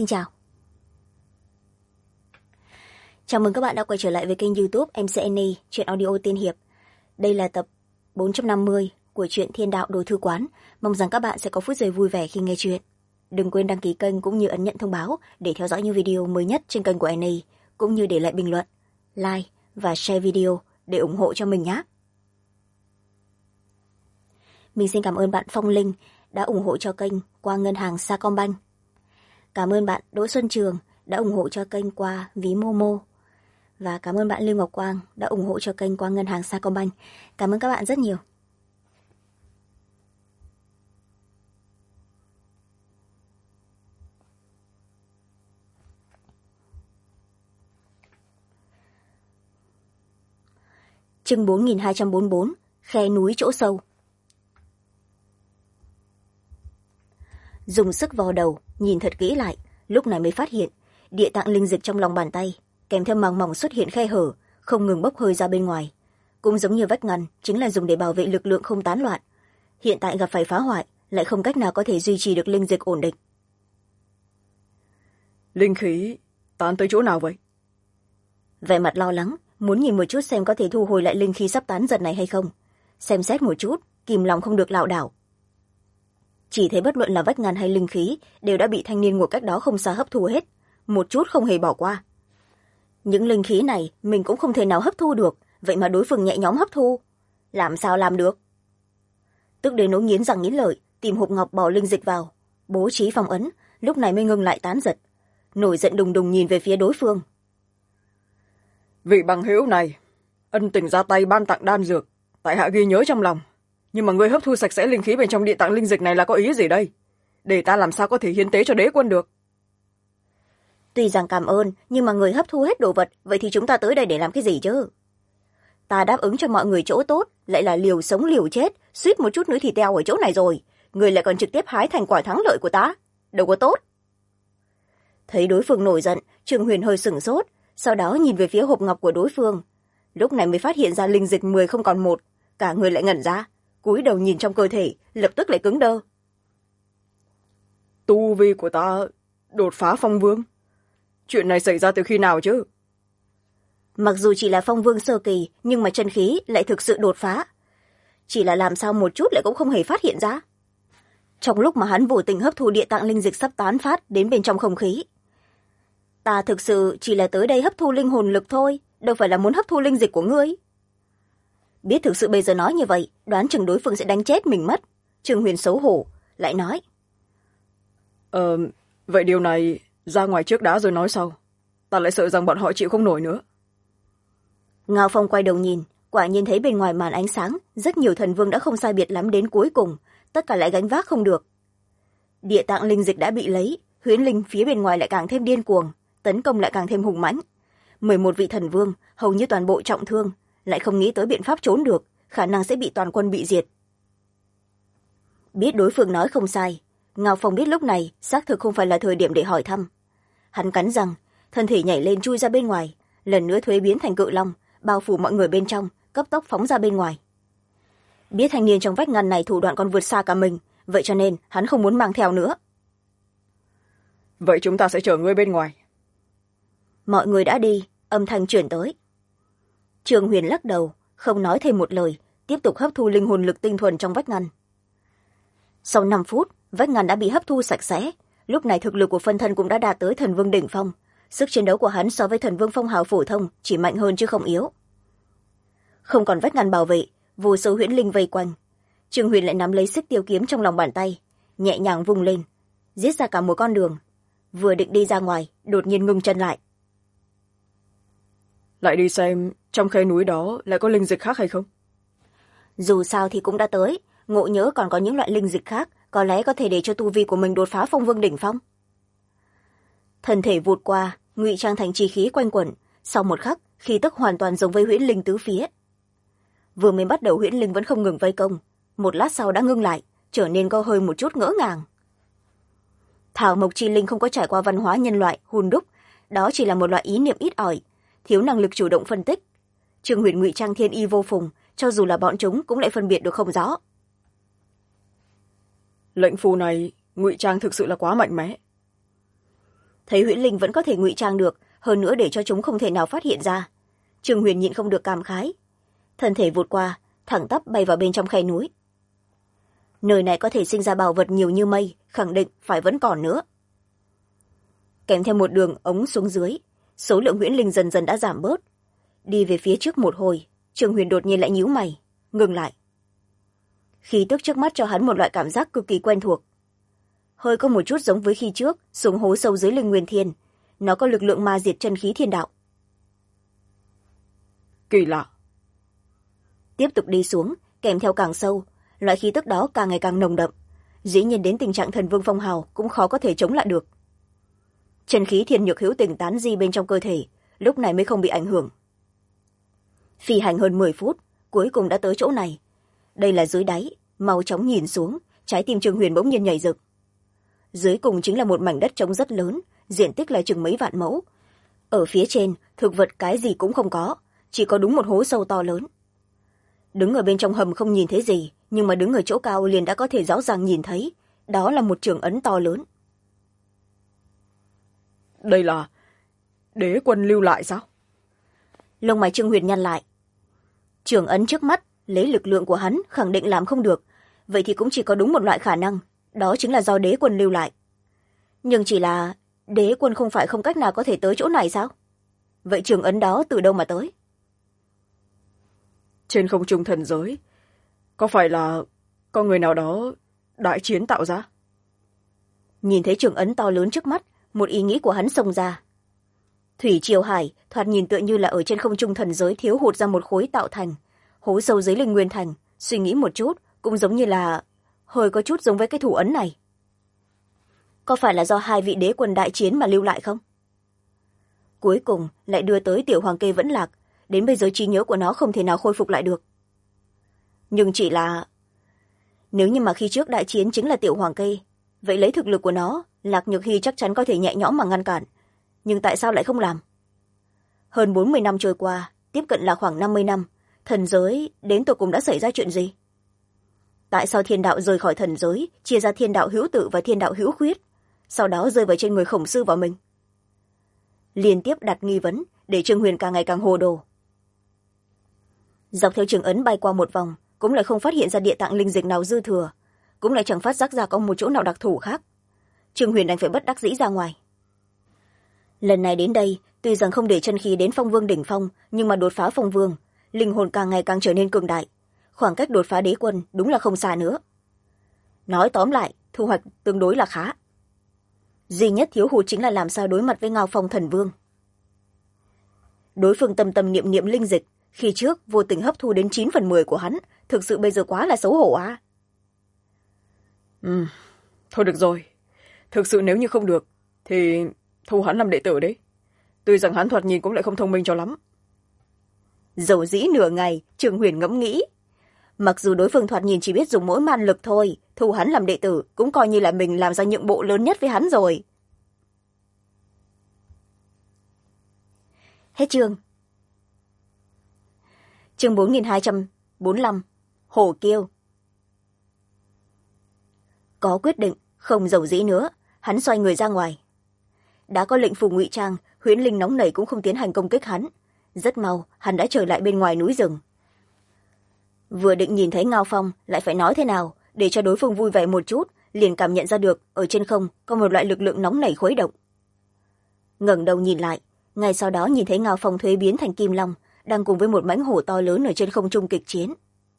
xin chào. Chào mừng các bạn đã quay trở lại với kênh YouTube MC Annie, truyện audio tiên hiệp. Đây là tập 450 của truyện Thiên Đạo Đồ Thư Quán. Mong rằng các bạn sẽ có phút giây vui vẻ khi nghe truyện. Đừng quên đăng ký kênh cũng như ấn nhận thông báo để theo dõi những video mới nhất trên kênh của Annie, cũng như để lại bình luận, like và share video để ủng hộ cho mình nhé. Mình xin cảm ơn bạn Phong Linh đã ủng hộ cho kênh qua ngân hàng Sacombank. Cảm ơn bạn Đỗ Xuân Trường đã ủng hộ cho kênh qua ví Momo. Và cảm ơn bạn Lưu Ngọc Quang đã ủng hộ cho kênh qua ngân hàng Sacombank. Cảm ơn các bạn rất nhiều. Chương 4244, khe núi chỗ sâu. Dùng sức vò đầu, nhìn thật kỹ lại, lúc này mới phát hiện địa tạng linh dịch trong lòng bàn tay kèm theo màng mỏng xuất hiện khe hở, không ngừng bốc hơi ra bên ngoài. Cũng giống như vách ngăn, chính là dùng để bảo vệ lực lượng không tán loạn. Hiện tại gặp phải phá hoại, lại không cách nào có thể duy trì được linh dịch ổn định. Linh khí tán tới chỗ nào vậy? Vẻ mặt lo lắng, muốn nhìn một chút xem có thể thu hồi lại linh khí sắp tán giật này hay không. Xem xét một chút, kìm lòng không được lảo đảo. Chỉ thấy bất luận là vách ngăn hay linh khí đều đã bị thanh niên ngồi cách đó không xa hấp thu hết, một chút không hề bỏ qua. Những linh khí này mình cũng không thể nào hấp thu được, vậy mà đối phương nhẹ nhõm hấp thu. Làm sao làm được? Tức đến nỗi nghiến răng nghiến lợi, tìm hộp ngọc bỏ linh dịch vào, bố trí phong ấn, lúc này mới ngừng lại tán giật. Nổi giận đùng đùng nhìn về phía đối phương. Vị bằng hữu này, ân tình ra tay ban tặng đan dược, tại hạ ghi nhớ trong lòng. Nhưng mà ngươi hấp thu sạch sẽ linh khí bên trong địa tạng linh dịch này là có ý gì đây? Để ta làm sao có thể hiến tế cho đế quân được? Tuy rằng cảm ơn, nhưng mà người hấp thu hết đồ vật, vậy thì chúng ta tới đây để làm cái gì chứ? Ta đáp ứng cho mọi người chỗ tốt, lại là liều sống liều chết, suýt một chút nữa thì teo ở chỗ này rồi. Người lại còn trực tiếp hái thành quả thắng lợi của ta. Đâu có tốt. Thấy đối phương nổi giận, Trương Huyền hơi sửng sốt, sau đó nhìn về phía hộp ngọc của đối phương. Lúc này mới phát hiện ra linh dịch 10 không còn 1, cả người lại ngẩn ra, cúi đầu nhìn trong cơ thể, lập tức lại cứng đơ. Tu vi của ta đột phá phong vương. Chuyện này xảy ra từ khi nào chứ? Mặc dù chỉ là phong vương sơ kỳ, nhưng mà chân khí lại thực sự đột phá. Chỉ là làm sao một chút lại cũng không hề phát hiện ra. Trong lúc mà hắn vô tình hấp thu địa tạng linh dịch sắp tán phát đến bên trong không khí. Ta thực sự chỉ là tới đây hấp thu linh hồn lực thôi, đâu phải là muốn hấp thu linh dịch của ngươi. Biết thực sự bây giờ nói như vậy, đoán chừng đối phương sẽ đánh chết mình mất. Trương Huyền xấu hổ, lại nói. Vậy điều này ra ngoài trước đã rồi nói sau. Ta lại sợ rằng bọn họ chịu không nổi nữa. Ngao Phong quay đầu nhìn, quả nhiên thấy bên ngoài màn ánh sáng, rất nhiều thần vương đã không sai biệt lắm đến cuối cùng, tất cả lại gánh vác không được. Địa tạng linh dịch đã bị lấy, huyễn linh phía bên ngoài lại càng thêm điên cuồng, tấn công lại càng thêm hùng mãnh. 11 vị thần vương, hầu như toàn bộ trọng thương, lại không nghĩ tới biện pháp trốn được, khả năng sẽ bị toàn quân bị diệt. Biết đối phương nói không sai, Ngao Phong biết lúc này xác thực không phải là thời điểm để hỏi thăm. Hắn cắn răng, thân thể nhảy lên chui ra bên ngoài, lần nữa thuế biến thành cự long, bao phủ mọi người bên trong, cấp tốc phóng ra bên ngoài. Biết thanh niên trong vách ngăn này thủ đoạn còn vượt xa cả mình, vậy cho nên hắn không muốn mang theo nữa. Vậy chúng ta sẽ chở ngươi bên ngoài. Mọi người đã đi, âm thanh chuyển tới. Trương Huyền lắc đầu, không nói thêm một lời, tiếp tục hấp thu linh hồn lực tinh thuần trong vách ngăn. Sau 5 phút, vách ngăn đã bị hấp thu sạch sẽ. Lúc này thực lực của phân thân cũng đã đạt tới thần vương đỉnh phong. Sức chiến đấu của hắn so với thần vương phong hào phổ thông chỉ mạnh hơn chứ không yếu. Không còn vách ngăn bảo vệ, vô số huyễn linh vây quanh. Trương Huyền lại nắm lấy xích tiêu kiếm trong lòng bàn tay, nhẹ nhàng vung lên, giết ra cả một con đường. Vừa định đi ra ngoài, đột nhiên ngưng chân lại. Lại đi xem trong khe núi đó lại có linh dịch khác hay không? Dù sao thì cũng đã tới, ngộ nhỡ còn có những loại linh dịch khác, có lẽ có thể để cho tu vi của mình đột phá phong vương đỉnh phong. Thân thể vụt qua, ngụy trang thành chi khí quanh quẩn, sau một khắc, khí tức hoàn toàn giống với huyễn linh tứ phía. Vừa mới bắt đầu huyễn linh vẫn không ngừng vây công, một lát sau đã ngưng lại, trở nên có hơi một chút ngỡ ngàng. Thảo mộc chi linh không có trải qua văn hóa nhân loại hun đúc, đó chỉ là một loại ý niệm ít ỏi, thiếu năng lực chủ động phân tích. Trương Huyền ngụy trang thiên y vô phùng, cho dù là bọn chúng cũng lại phân biệt được không rõ. Lệnh phù này ngụy trang thực sự là quá mạnh mẽ. thấy huyễn linh vẫn có thể ngụy trang được, hơn nữa để cho chúng không thể nào phát hiện ra, trương huyền nhịn không được cảm khái. Thân thể vụt qua, thẳng tắp bay vào bên trong khe núi. Nơi này có thể sinh ra bảo vật nhiều như mây, khẳng định phải vẫn còn nữa. Kèm theo một đường ống xuống dưới, số lượng huyễn linh dần dần đã giảm bớt. Đi về phía trước một hồi, trương huyền đột nhiên lại nhíu mày, ngừng lại. Khí tức trước mắt cho hắn một loại cảm giác cực kỳ quen thuộc, hơi có một chút giống với khi trước xuống hố sâu dưới linh nguyên thiên. Nó có lực lượng ma diệt chân khí thiên đạo. Kỳ lạ. Tiếp tục đi xuống, kèm theo càng sâu, loại khí tức đó càng ngày càng nồng đậm, dĩ nhiên đến tình trạng thần vương phong hào cũng khó có thể chống lại được. Chân khí thiên nhược hữu tình tán di bên trong cơ thể, lúc này mới không bị ảnh hưởng. Phi hành hơn 10 phút, cuối cùng đã tới chỗ này. Đây là dưới đáy, mau chóng nhìn xuống, trái tim trương huyền bỗng nhiên nhảy dựng. Dưới cùng chính là một mảnh đất trống rất lớn, diện tích là chừng mấy vạn mẫu. Ở phía trên, thực vật cái gì cũng không có, chỉ có đúng một hố sâu to lớn. Đứng ở bên trong hầm không nhìn thấy gì, nhưng mà đứng ở chỗ cao liền đã có thể rõ ràng nhìn thấy, đó là một trường ấn to lớn. Đây là đế quân lưu lại sao? Lông mày trương huyền nhăn lại. Trường ấn trước mắt, lấy lực lượng của hắn khẳng định làm không được, vậy thì cũng chỉ có đúng một loại khả năng, đó chính là do đế quân lưu lại. Nhưng chỉ là đế quân không phải không cách nào có thể tới chỗ này sao? Vậy trường ấn đó từ đâu mà tới? Trên không trung thần giới, có phải là có người nào đó đại chiến tạo ra? Nhìn thấy trường ấn to lớn trước mắt, một ý nghĩ của hắn xông ra. Thủy triều hải thoạt nhìn tựa như là ở trên không trung thần giới thiếu hụt ra một khối tạo thành hố sâu dưới linh nguyên thành. Suy nghĩ một chút cũng giống như là hơi có chút giống với cái thủ ấn này. Có phải là do hai vị đế quân đại chiến mà lưu lại không? Cuối cùng lại đưa tới tiểu hoàng kê vẫn lạc, đến bây giờ trí nhớ của nó không thể nào khôi phục lại được. Nhưng chỉ là nếu như mà khi trước đại chiến chính là tiểu hoàng kê, vậy lấy thực lực của nó, Lạc Nhược Hy chắc chắn có thể nhẹ nhõm mà ngăn cản. Nhưng tại sao lại không làm? Hơn 40 năm trôi qua, tiếp cận là khoảng 50 năm, thần giới đến tột cùng đã xảy ra chuyện gì? Tại sao thiên đạo rời khỏi thần giới, chia ra thiên đạo hữu tự và thiên đạo hữu khuyết, sau đó rơi vào trên người khổng sư và mình? Liên tiếp đặt nghi vấn, để Trương Huyền càng ngày càng hồ đồ. Dọc theo trường ấn bay qua một vòng, cũng lại không phát hiện ra địa tạng linh dịch nào dư thừa, cũng lại chẳng phát giác ra có một chỗ nào đặc thù khác. Trương Huyền đành phải bất đắc dĩ ra ngoài. Lần này đến đây, tuy rằng không để chân khí đến phong vương đỉnh phong, nhưng mà đột phá phong vương, linh hồn càng ngày càng trở nên cường đại, khoảng cách đột phá đế quân đúng là không xa nữa. Nói tóm lại, thu hoạch tương đối là khá. Duy nhất thiếu hụt chính là làm sao đối mặt với Ngao Phong thần vương. Đối phương tâm tâm niệm niệm linh dịch, khi trước vô tình hấp thu đến 9/10 của hắn, thực sự bây giờ quá là xấu hổ à. Thôi được rồi, thực sự nếu như không được thì thu hắn làm đệ tử đấy. Tuy rằng hắn thoạt nhìn cũng lại không thông minh cho lắm. Dầu dĩ nửa ngày, Trương Huyền ngẫm nghĩ, mặc dù đối phương thoạt nhìn chỉ biết dùng mỗi man lực thôi, thu hắn làm đệ tử cũng coi như là mình làm ra nhượng bộ lớn nhất với hắn rồi. Hết chương. Chương 4245, Hổ Kiêu. Có quyết định, không dầu dĩ nữa, hắn xoay người ra ngoài. Đã có lệnh phù ngụy trang, huyễn linh nóng nảy cũng không tiến hành công kích hắn. Rất mau, hắn đã trở lại bên ngoài núi rừng. Vừa định nhìn thấy Ngao Phong, lại phải nói thế nào, để cho đối phương vui vẻ một chút, liền cảm nhận ra được, ở trên không, có một loại lực lượng nóng nảy khuấy động. Ngẩng đầu nhìn lại, ngay sau đó nhìn thấy Ngao Phong thuế biến thành kim long, đang cùng với một mãnh hổ to lớn ở trên không trung kịch chiến.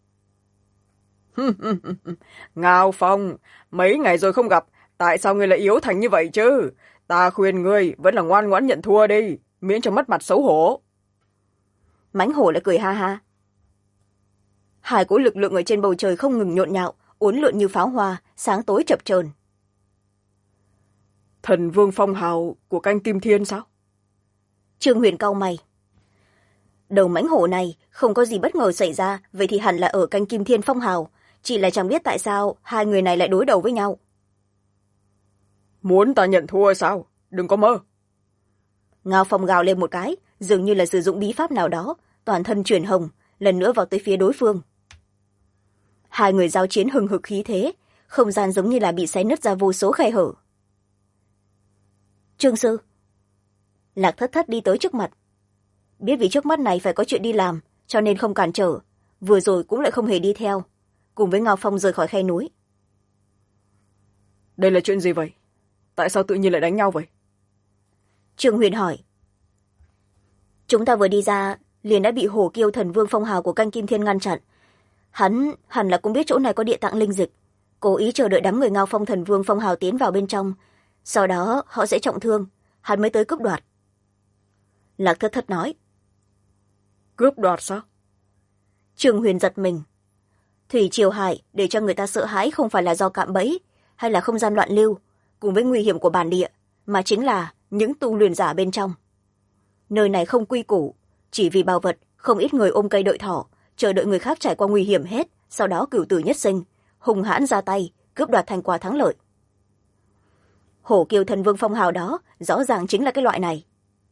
Ngao Phong, mấy ngày rồi không gặp, tại sao ngươi lại yếu thành như vậy chứ? Ta khuyên ngươi vẫn là ngoan ngoãn nhận thua đi, miễn cho mất mặt xấu hổ. Mãnh hổ lại cười ha ha. Hai cỗ lực lượng ở trên bầu trời không ngừng nhộn nhạo, uốn lượn như pháo hoa, sáng tối chập chờn. Thần vương phong hào của canh Kim Thiên sao? Trương Huyền cau mày. Đầu mãnh hổ này không có gì bất ngờ xảy ra, vậy thì hẳn là ở canh Kim Thiên phong hào, chỉ là chẳng biết tại sao hai người này lại đối đầu với nhau. Muốn ta nhận thua sao? Đừng có mơ. Ngao Phong gào lên một cái, dường như là sử dụng bí pháp nào đó, toàn thân chuyển hồng, lần nữa vào tới phía đối phương. Hai người giao chiến hừng hực khí thế, không gian giống như là bị xé nứt ra vô số khe hở. Trương sư. Lạc Thất Thất đi tới trước mặt. Biết vì trước mắt này phải có chuyện đi làm, cho nên không cản trở, vừa rồi cũng lại không hề đi theo, cùng với Ngao Phong rời khỏi khe núi. Đây là chuyện gì vậy? Tại sao tự nhiên lại đánh nhau vậy? Trương Huyền hỏi. Chúng ta vừa đi ra liền đã bị Hổ Kiêu Thần Vương phong hào của Canh Kim Thiên ngăn chặn. Hắn hẳn là cũng biết chỗ này có địa tạng linh dịch, cố ý chờ đợi đám người Ngao Phong Thần Vương phong hào tiến vào bên trong, sau đó họ sẽ trọng thương, hắn mới tới cướp đoạt. Lạc Thất Thất nói. Cướp đoạt sao? Trương Huyền giật mình. Thủy triều hải để cho người ta sợ hãi không phải là do cạm bẫy hay là không gian loạn lưu cùng với nguy hiểm của bản địa, mà chính là những tu luyện giả bên trong. Nơi này không quy củ, chỉ vì bảo vật, không ít người ôm cây đợi thỏ, chờ đợi người khác trải qua nguy hiểm hết, sau đó cửu tử nhất sinh, hung hãn ra tay cướp đoạt thành quả thắng lợi. Hổ Kiêu Thần Vương phong hào đó rõ ràng chính là cái loại này.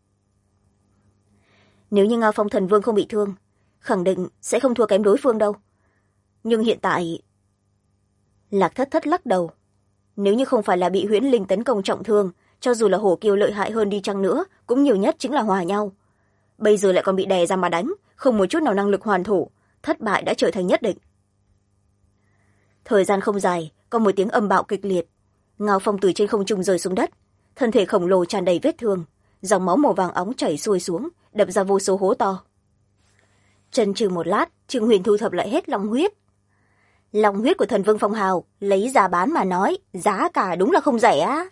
Nếu như Ngao Phong Thần Vương không bị thương, khẳng định sẽ không thua kém đối phương đâu. Nhưng hiện tại... Lạc Thất Thất lắc đầu. Nếu như không phải là bị huyễn linh tấn công trọng thương, cho dù là Hổ Kiêu lợi hại hơn đi chăng nữa, cũng nhiều nhất chính là hòa nhau. Bây giờ lại còn bị đè ra mà đánh, không một chút nào năng lực hoàn thủ, thất bại đã trở thành nhất định. Thời gian không dài, có một tiếng âm bạo kịch liệt. Ngao Phong từ trên không trung rơi xuống đất, thân thể khổng lồ tràn đầy vết thương, dòng máu màu vàng óng chảy xuôi xuống, đập ra vô số hố to. Chần chừ một lát, Trương Huyền thu thập lại hết long huyết. Long huyết của Thần Vương phong hào lấy ra bán mà nói, giá cả đúng là không rẻ á.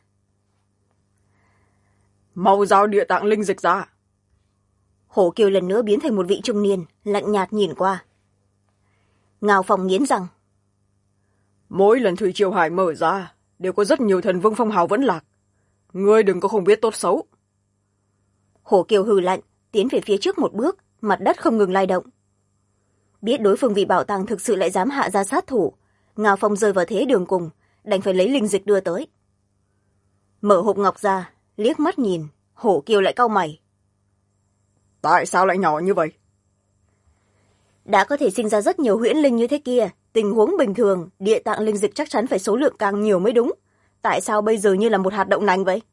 Mau giao địa tạng linh dịch ra. Hổ Kiêu lần nữa biến thành một vị trung niên, lạnh nhạt nhìn qua. Ngao Phong nghiến răng. Mỗi lần thủy triều hải mở ra đều có rất nhiều Thần Vương phong hào vẫn lạc, ngươi đừng có không biết tốt xấu. Hổ Kiêu hừ lạnh, tiến về phía trước một bước, mặt đất không ngừng lay động. Biết đối phương vì bảo tàng thực sự lại dám hạ ra sát thủ, Ngao Phong rơi vào thế đường cùng, đành phải lấy linh dịch đưa tới. Mở hộp ngọc ra, liếc mắt nhìn, Hổ Kiêu lại cau mày. Tại sao lại nhỏ như vậy? Đã có thể sinh ra rất nhiều huyễn linh như thế kia, tình huống bình thường, địa tạng linh dịch chắc chắn phải số lượng càng nhiều mới đúng. Tại sao bây giờ như là một hạt đậu nành vậy?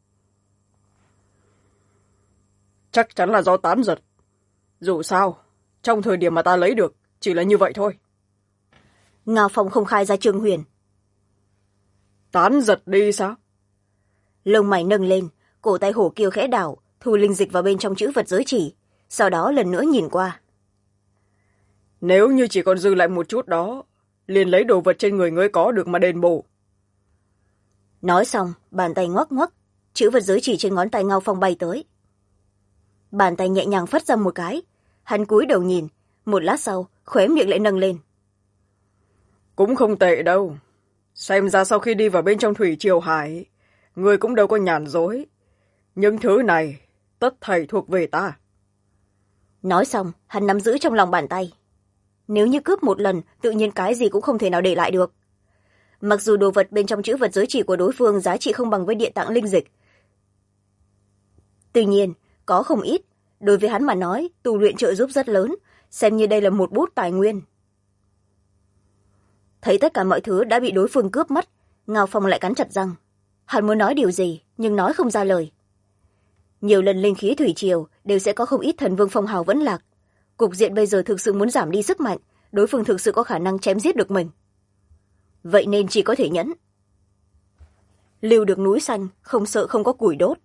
Chắc chắn là do tán giật. Dù sao, trong thời điểm mà ta lấy được, chỉ là như vậy thôi. Ngao Phong không khai ra Trương Huyền. Tán giật đi sao? Lông mày nâng lên, cổ tay Hổ Kiêu khẽ đảo, thu linh dịch vào bên trong chữ vật giới chỉ, sau đó lần nữa nhìn qua. Nếu như chỉ còn dư lại một chút đó, liền lấy đồ vật trên người ngươi có được mà đền bù. Nói xong, bàn tay ngoắc ngoắc, chữ vật giới chỉ trên ngón tay Ngao Phong bay tới. Bàn tay nhẹ nhàng phất ra một cái, hắn cúi đầu nhìn, một lát sau, khóe miệng lại nâng lên. Cũng không tệ đâu. Xem ra sau khi đi vào bên trong thủy triều hải, ngươi cũng đâu có nhàn dối. Những thứ này, tất thảy thuộc về ta. Nói xong, hắn nắm giữ trong lòng bàn tay. Nếu như cướp một lần, tự nhiên cái gì cũng không thể nào để lại được. Mặc dù đồ vật bên trong chữ vật giới chỉ của đối phương giá trị không bằng với địa tạng linh dịch. Tuy nhiên, có không ít, đối với hắn mà nói, tu luyện trợ giúp rất lớn, xem như đây là một bút tài nguyên. Thấy tất cả mọi thứ đã bị đối phương cướp mất, Ngao Phong lại cắn chặt răng. Hắn muốn nói điều gì, nhưng nói không ra lời. Nhiều lần linh khí thủy triều đều sẽ có không ít Thần Vương phong hào vẫn lạc. Cục diện bây giờ thực sự muốn giảm đi sức mạnh, đối phương thực sự có khả năng chém giết được mình. Vậy nên chỉ có thể nhẫn. Lưu được núi xanh, không sợ không có củi đốt.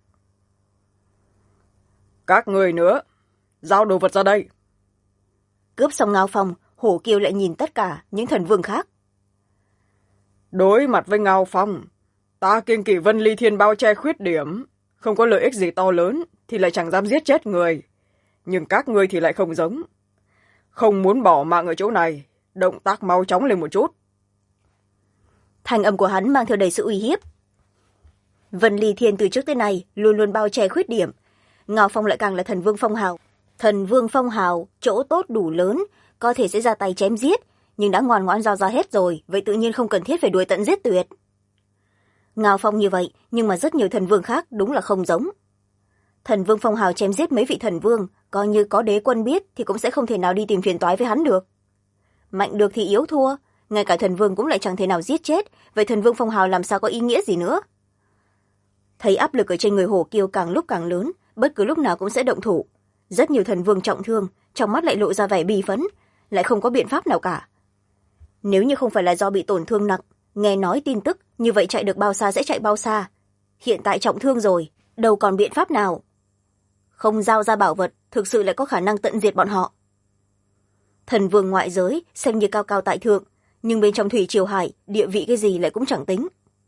Các người nữa, giao đồ vật ra đây. Cướp xong Ngao Phong, Hổ Kiêu lại nhìn tất cả những thần vương khác. Đối mặt với Ngao Phong, ta kiêng kỵ Vân Ly Thiên bao che khuyết điểm, không có lợi ích gì to lớn thì lại chẳng dám giết chết người. Nhưng các ngươi thì lại không giống. Không muốn bỏ mạng ở chỗ này, động tác mau chóng lên một chút. Thanh âm của hắn mang theo đầy sự uy hiếp. Vân Ly Thiên từ trước tới nay luôn luôn bao che khuyết điểm. Ngao Phong lại càng là thần vương phong hào. Thần vương phong hào, chỗ tốt đủ lớn, có thể sẽ ra tay chém giết, nhưng đã ngoan ngoãn giao ra hết rồi, vậy tự nhiên không cần thiết phải đuổi tận giết tuyệt. Ngao Phong như vậy, nhưng mà rất nhiều thần vương khác đúng là không giống. Thần vương phong hào chém giết mấy vị thần vương, coi như có đế quân biết thì cũng sẽ không thể nào đi tìm phiền toái với hắn được. Mạnh được thì yếu thua, ngay cả thần vương cũng lại chẳng thể nào giết chết, vậy thần vương phong hào làm sao có ý nghĩa gì nữa? Thấy áp lực ở trên người Hổ Kiêu càng lúc càng lớn, bất cứ lúc nào cũng sẽ động thủ. Rất nhiều thần vương trọng thương, trong mắt lại lộ ra vẻ bi phẫn, lại không có biện pháp nào cả. Nếu như không phải là do bị tổn thương nặng, nghe nói tin tức, như vậy chạy được bao xa sẽ chạy bao xa. Hiện tại trọng thương rồi, đâu còn biện pháp nào. Không giao ra bảo vật, thực sự lại có khả năng tận diệt bọn họ. Thần vương ngoại giới, xem như cao cao tại thượng, nhưng bên trong thủy triều hải, địa vị cái gì lại cũng chẳng tính.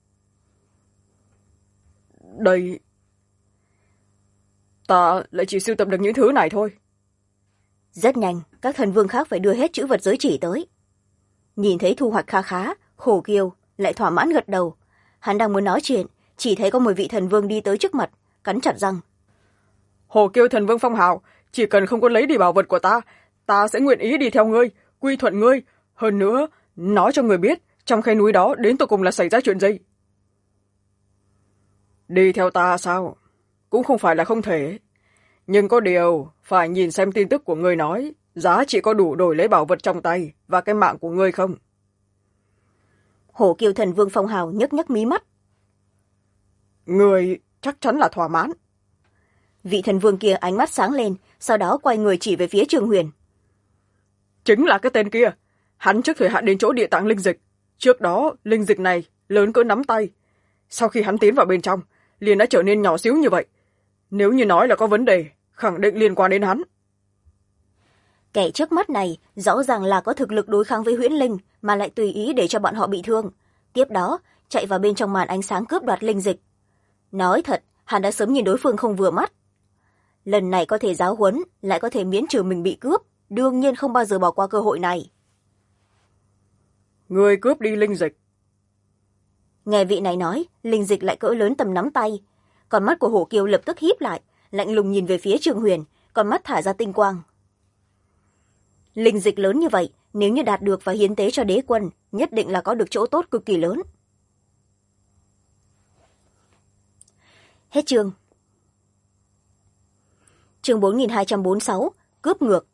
Đây... ta lại chỉ sưu tập được những thứ này thôi. Rất nhanh, các thần vương khác phải đưa hết chữ vật giới chỉ tới. Nhìn thấy thu hoạch kha khá, Hổ Kiêu lại thỏa mãn gật đầu. Hắn đang muốn nói chuyện, chỉ thấy có một vị thần vương đi tới trước mặt, cắn chặt răng. Hổ Kiêu thần vương phong hào, chỉ cần không có lấy đi bảo vật của ta sẽ nguyện ý đi theo ngươi, quy thuận ngươi. Hơn nữa, nói cho người biết, trong khe núi đó đến tột cùng là xảy ra chuyện gì. Đi theo ta sao? Cũng không phải là không thể. Nhưng có điều, phải nhìn xem tin tức của ngươi nói, giá trị có đủ đổi lấy bảo vật trong tay và cái mạng của ngươi không? Hổ Kiêu thần vương phong hào nhấc nhấc mí mắt. Ngươi chắc chắn là thỏa mãn. Vị thần vương kia ánh mắt sáng lên, sau đó quay người chỉ về phía Trương Huyền. Chính là cái tên kia. Hắn trước thời hạn đến chỗ địa tạng linh dịch. Trước đó, linh dịch này lớn cỡ nắm tay. Sau khi hắn tiến vào bên trong, liền đã trở nên nhỏ xíu như vậy. Nếu như nói là có vấn đề, khẳng định liên quan đến hắn. Kẻ trước mắt này rõ ràng là có thực lực đối kháng với huyễn linh, mà lại tùy ý để cho bọn họ bị thương. Tiếp đó, chạy vào bên trong màn ánh sáng cướp đoạt linh dịch. Nói thật, hắn đã sớm nhìn đối phương không vừa mắt. Lần này có thể giáo huấn, lại có thể miễn trừ mình bị cướp, đương nhiên không bao giờ bỏ qua cơ hội này. Người cướp đi linh dịch. Nghe vị này nói, linh dịch lại cỡ lớn tầm nắm tay. Con mắt của Hổ Kiêu lập tức híp lại, lạnh lùng nhìn về phía Trương Huyền, con mắt thả ra tinh quang. Linh dịch lớn như vậy, nếu như đạt được và hiến tế cho đế quân, nhất định là có được chỗ tốt cực kỳ lớn. Hết chương. Chương 4246, cướp ngược.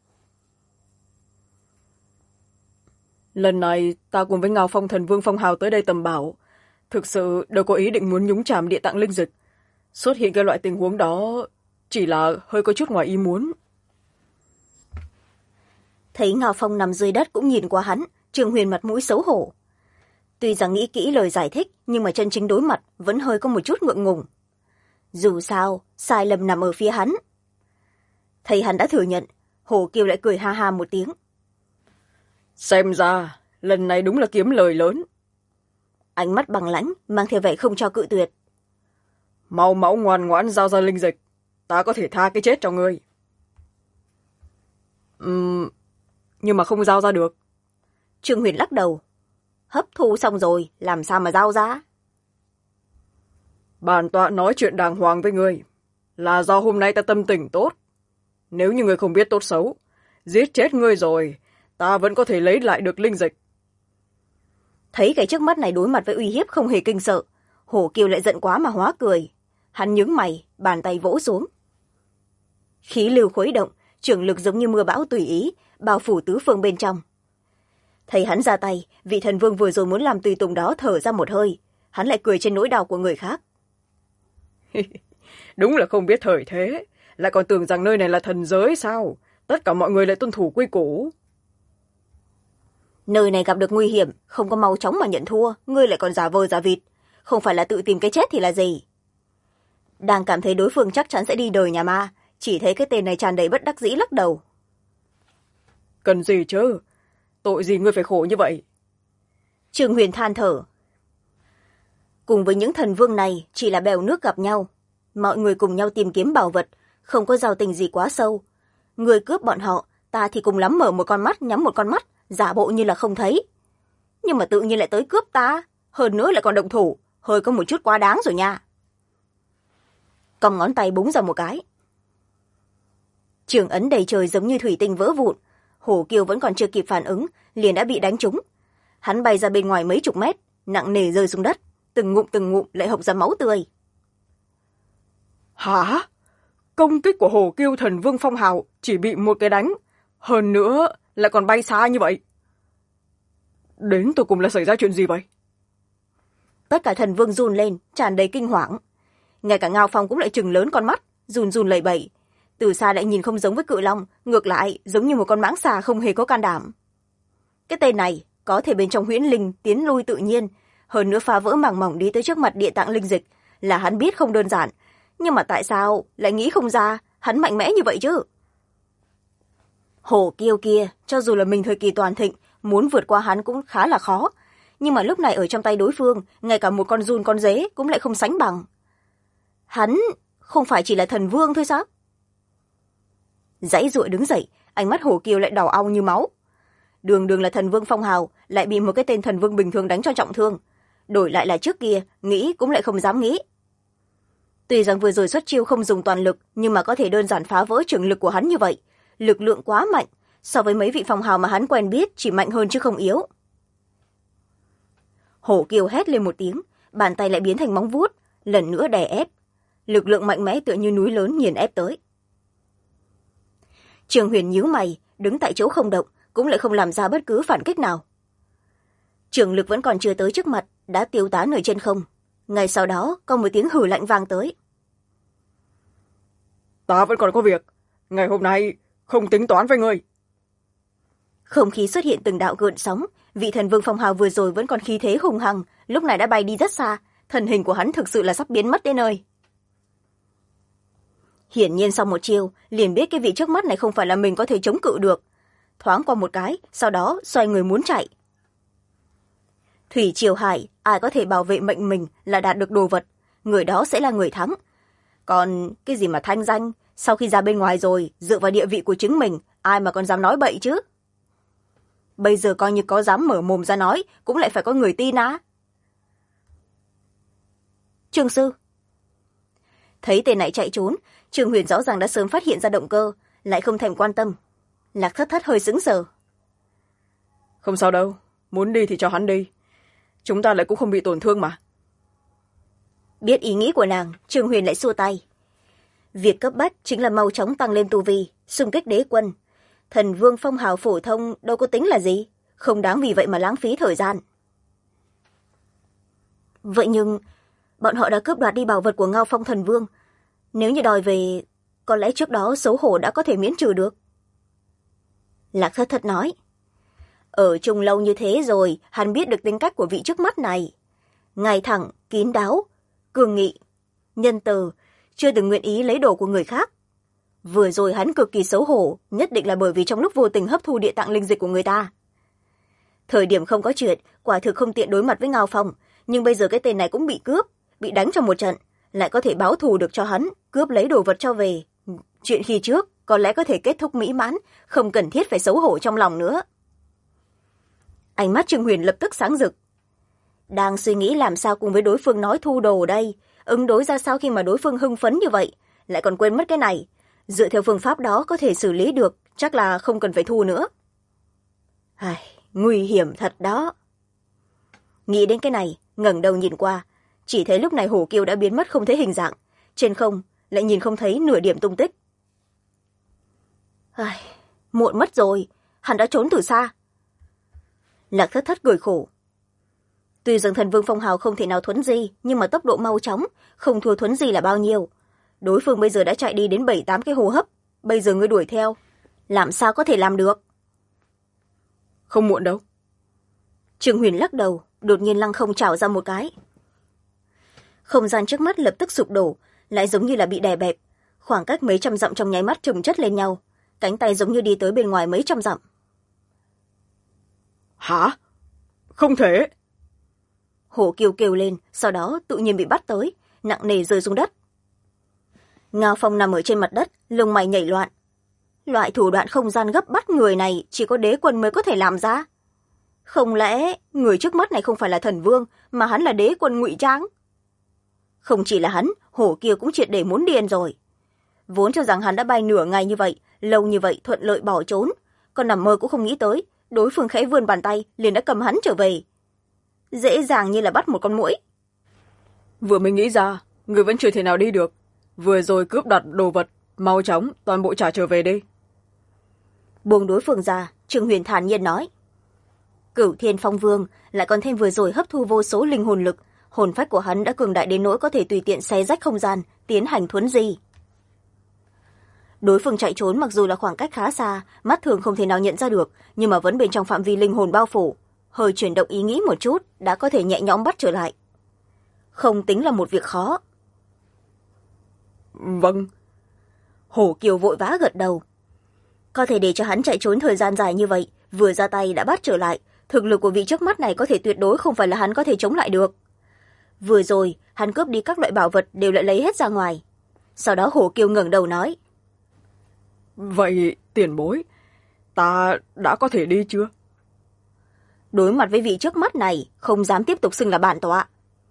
Lần này, ta cùng với Ngao Phong thần vương phong hào tới đây tầm bảo. Thực sự đâu có ý định muốn nhúng chàm địa tạng linh dịch. Xuất hiện cái loại tình huống đó chỉ là hơi có chút ngoài ý muốn. Thấy Ngao Phong nằm dưới đất cũng nhìn qua hắn, Trương Huyền mặt mũi xấu hổ. Tuy rằng nghĩ kỹ lời giải thích, nhưng mà chân chính đối mặt vẫn hơi có một chút ngượng ngùng. Dù sao, sai lầm nằm ở phía hắn. Thấy hắn đã thừa nhận, Hổ Kiêu lại cười ha ha một tiếng. Xem ra, lần này đúng là kiếm lời lớn. Ánh mắt bằng lãnh, mang theo vẻ không cho cự tuyệt. Mau máu ngoan ngoãn giao ra linh dịch, ta có thể tha cái chết cho ngươi. Nhưng mà không giao ra được. Trương Huyền lắc đầu. Hấp thu xong rồi, làm sao mà giao ra? Bản tọa nói chuyện đàng hoàng với ngươi, là do hôm nay ta tâm tình tốt. Nếu như ngươi không biết tốt xấu, giết chết ngươi rồi, ta vẫn có thể lấy lại được linh dịch. Thấy cái trước mắt này đối mặt với uy hiếp không hề kinh sợ, Hổ Kiêu lại giận quá mà hóa cười. Hắn nhướng mày, bàn tay vỗ xuống. Khí lưu khuấy động, trưởng lực giống như mưa bão tùy ý, bao phủ tứ phương bên trong. Thấy hắn ra tay, vị thần vương vừa rồi muốn làm tùy tùng đó thở ra một hơi. Hắn lại cười trên nỗi đau của người khác. Đúng là không biết thời thế, lại còn tưởng rằng nơi này là thần giới sao? Tất cả mọi người lại tuân thủ quy củ. Nơi này gặp được nguy hiểm, không có mau chóng mà nhận thua, ngươi lại còn giả vờ giả vịt. Không phải là tự tìm cái chết thì là gì? Đang cảm thấy đối phương chắc chắn sẽ đi đời nhà ma, chỉ thấy cái tên này tràn đầy bất đắc dĩ lắc đầu. Cần gì chứ? Tội gì ngươi phải khổ như vậy? Trương Huyền than thở. Cùng với những thần vương này chỉ là bèo nước gặp nhau. Mọi người cùng nhau tìm kiếm bảo vật, không có giao tình gì quá sâu. Người cướp bọn họ, ta thì cùng lắm mở một con mắt nhắm một con mắt, giả bộ như là không thấy. Nhưng mà tự nhiên lại tới cướp ta, hơn nữa lại còn động thủ, hơi có một chút quá đáng rồi nha. Cong ngón tay búng ra một cái. Trường ấn đầy trời giống như thủy tinh vỡ vụn. Hổ Kiêu vẫn còn chưa kịp phản ứng, liền đã bị đánh trúng. Hắn bay ra bên ngoài mấy chục mét, nặng nề rơi xuống đất, từng ngụm lại hộc ra máu tươi. Hả? Công kích của Hổ Kiêu thần vương phong hào chỉ bị một cái đánh, hơn nữa lại còn bay xa như vậy. Đến tụi cùng là xảy ra chuyện gì vậy? Tất cả thần vương run lên, tràn đầy kinh hoàng. ngay cả Ngao Phong cũng lại trừng lớn con mắt, run run lẩy bẩy. Từ xa lại nhìn không giống với cự long, ngược lại giống như một con mãng xà không hề có can đảm. Cái tên này có thể bên trong huyễn linh tiến lui tự nhiên, hơn nữa phá vỡ màng mỏng đi tới trước mặt địa tạng linh dịch, là hắn biết không đơn giản. Nhưng mà tại sao lại nghĩ không ra hắn mạnh mẽ như vậy chứ? Hổ Kiêu kia, cho dù là mình thời kỳ toàn thịnh, muốn vượt qua hắn cũng khá là khó. Nhưng mà lúc này ở trong tay đối phương, ngay cả một con giun con dế cũng lại không sánh bằng. Hắn không phải chỉ là thần vương thôi sao? Giãy giụa đứng dậy, ánh mắt Hổ Kiêu lại đỏ au như máu. Đường đường là thần vương phong hào, lại bị một cái tên thần vương bình thường đánh cho trọng thương. Đổi lại là trước kia, nghĩ cũng lại không dám nghĩ. Tuy rằng vừa rồi xuất chiêu không dùng toàn lực, nhưng mà có thể đơn giản phá vỡ trường lực của hắn như vậy. Lực lượng quá mạnh, so với mấy vị phong hào mà hắn quen biết chỉ mạnh hơn chứ không yếu. Hổ Kiều hét lên một tiếng, bàn tay lại biến thành móng vuốt, lần nữa đè ép. Lực lượng mạnh mẽ tựa như núi lớn nghiền ép tới. Trường Huyền nhíu mày, đứng tại chỗ không động, cũng lại không làm ra bất cứ phản kích nào. Trường lực vẫn còn chưa tới trước mặt, đã tiêu tán ở trên không. Ngay sau đó có một tiếng hử lạnh vang tới. Ta vẫn còn có việc, ngày hôm nay không tính toán với ngươi. Không khí xuất hiện từng đạo gợn sóng, vị thần vương phong hào vừa rồi vẫn còn khí thế hùng hăng, lúc này đã bay đi rất xa, thân hình của hắn thực sự là sắp biến mất đến nơi. Hiển nhiên sau một chiêu, liền biết cái vị trước mắt này không phải là mình có thể chống cự được. Thoáng qua một cái, sau đó xoay người muốn chạy. Thủy triều hải, ai có thể bảo vệ mệnh mình là đạt được đồ vật, người đó sẽ là người thắng. Còn cái gì mà thanh danh, sau khi ra bên ngoài rồi, dựa vào địa vị của chính mình, ai mà còn dám nói bậy chứ? Bây giờ coi như có dám mở mồm ra nói, cũng lại phải có người tin á. Trương sư. Thấy tên này chạy trốn, Trương Huyền rõ ràng đã sớm phát hiện ra động cơ, lại không thèm quan tâm. Lạc Thất Thất hơi sững sờ. Không sao đâu, muốn đi thì cho hắn đi. Chúng ta lại cũng không bị tổn thương mà. Biết ý nghĩ của nàng, Trương Huyền lại xua tay. Việc cấp bách chính là mau chóng tăng lên tu vi, xung kích đế quân. Thần vương phong hào phổ thông đâu có tính là gì, không đáng vì vậy mà lãng phí thời gian. Vậy nhưng, bọn họ đã cướp đoạt đi bảo vật của Ngao Phong thần vương. Nếu như đòi về, có lẽ trước đó xấu hổ đã có thể miễn trừ được. Lạc Thất Thất nói. Ở chung lâu như thế rồi, hắn biết được tính cách của vị trước mắt này. Ngay thẳng, kín đáo, cương nghị, nhân từ, chưa từng nguyện ý lấy đồ của người khác. Vừa rồi hắn cực kỳ xấu hổ, nhất định là bởi vì trong lúc vô tình hấp thu địa tạng linh dịch của người ta. Thời điểm không có chuyện, quả thực không tiện đối mặt với Ngao Phong, nhưng bây giờ cái tên này cũng bị cướp, bị đánh trong một trận, lại có thể báo thù được cho hắn, cướp lấy đồ vật cho về. Chuyện khi trước có lẽ có thể kết thúc mỹ mãn, không cần thiết phải xấu hổ trong lòng nữa. Ánh mắt Trương Huyền lập tức sáng rực. Đang suy nghĩ làm sao cùng với đối phương nói thu đồ đây, ứng đối ra sao khi mà đối phương hưng phấn như vậy, lại còn quên mất cái này. Dựa theo phương pháp đó có thể xử lý được, chắc là không cần phải thu nữa. Nguy hiểm thật đó. Nghĩ đến cái này, ngẩng đầu nhìn qua, chỉ thấy lúc này Hổ Kiêu đã biến mất không thấy hình dạng, trên không lại nhìn không thấy nửa điểm tung tích. Muộn mất rồi, hắn đã trốn từ xa. Lạc Thất Thất cười khổ. Tuy rằng thần vương phong hào không thể nào thuấn di, nhưng mà tốc độ mau chóng, không thua thuấn di là bao nhiêu. Đối phương bây giờ đã chạy đi đến 7-8 cái hô hấp, bây giờ ngươi đuổi theo, làm sao có thể làm được? Không muộn đâu. Trương Huyền lắc đầu, đột nhiên lăng không trào ra một cái. Không gian trước mắt lập tức sụp đổ, lại giống như là bị đè bẹp, khoảng cách mấy trăm dặm trong nháy mắt chồng chất lên nhau, cánh tay giống như đi tới bên ngoài mấy trăm dặm. Hả? Không thể. Hổ Kiều kêu lên, sau đó tự nhiên bị bắt tới, nặng nề rơi xuống đất. Ngao Phong nằm ở trên mặt đất, lông mày nhảy loạn. Loại thủ đoạn không gian gấp bắt người này chỉ có đế quân mới có thể làm ra. Không lẽ người trước mắt này không phải là thần vương, mà hắn là đế quân ngụy trang? Không chỉ là hắn, Hổ Kiều cũng triệt để muốn điên rồi. Vốn cho rằng hắn đã bay nửa ngày như vậy, lâu như vậy thuận lợi bỏ trốn, còn nằm mơ cũng không nghĩ tới, đối phương khẽ vươn bàn tay liền đã cầm hắn trở về. Dễ dàng như là bắt một con muỗi. Vừa mới nghĩ ra, người vẫn chưa thể nào đi được. Vừa rồi cướp đoạt đồ vật, mau chóng toàn bộ trả trở về đi. Buông đối phương ra, Trương Huyền thản nhiên nói. Cửu Thiên Phong Vương lại còn thêm vừa rồi hấp thu vô số linh hồn lực, hồn phách của hắn đã cường đại đến nỗi có thể tùy tiện xé rách không gian tiến hành thuấn di. Đối phương chạy trốn mặc dù là khoảng cách khá xa, mắt thường không thể nào nhận ra được, nhưng mà vẫn bên trong phạm vi linh hồn bao phủ, hơi chuyển động ý nghĩ một chút đã có thể nhẹ nhõm bắt trở lại. Không tính là một việc khó. Vâng. Hổ Kiều vội vã gật đầu. Có thể để cho hắn chạy trốn thời gian dài như vậy, vừa ra tay đã bắt trở lại, thực lực của vị trước mắt này có thể tuyệt đối không phải là hắn có thể chống lại được. Vừa rồi hắn cướp đi các loại bảo vật đều lại lấy hết ra ngoài. Sau đó Hổ Kiều ngẩng đầu nói: Vậy tiền bối, ta đã có thể đi chưa? Đối mặt với vị trước mắt này, không dám tiếp tục xưng là bản tọa.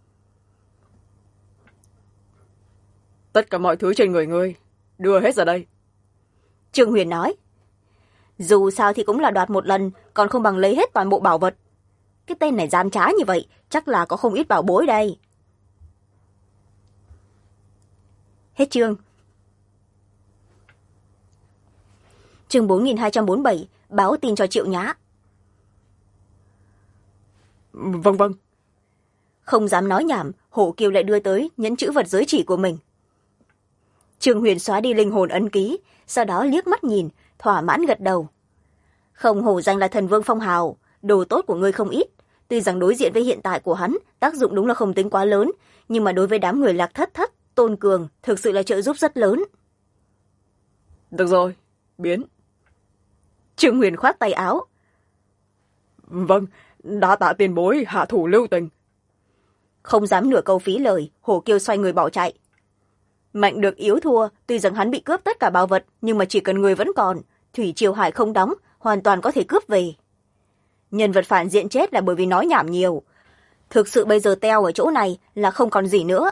Tất cả mọi thứ trên người ngươi, đưa hết ra đây. Trương Huyền nói. Dù sao thì cũng là đoạt một lần, còn không bằng lấy hết toàn bộ bảo vật. Cái tên này gian trá như vậy, chắc là có không ít bảo bối đây. Hết chương. Chương 4247, báo tin cho Triệu Nhã. Vâng vâng. Không dám nói nhảm, Hổ Kiều lại đưa tới nhẫn chữ vật giới chỉ của mình. Trương Huyền xóa đi linh hồn ấn ký, sau đó liếc mắt nhìn, thỏa mãn gật đầu. Không hổ danh là thần vương phong hào, đồ tốt của ngươi không ít. Tuy rằng đối diện với hiện tại của hắn, tác dụng đúng là không tính quá lớn, nhưng mà đối với đám người Lạc Thất Thất, Tôn Cường, thực sự là trợ giúp rất lớn. Được rồi, biến. Trương Huyền khoát tay áo. Vâng, đã tạ tiền bối hạ thủ lưu tình. Không dám nửa câu phí lời, Hổ Kiều xoay người bỏ chạy. Mạnh được yếu thua, tuy rằng hắn bị cướp tất cả bảo vật, nhưng mà chỉ cần người vẫn còn, thủy triều hải không đóng, hoàn toàn có thể cướp về. Nhân vật phản diện chết là bởi vì nói nhảm nhiều. Thực sự bây giờ teo ở chỗ này là không còn gì nữa.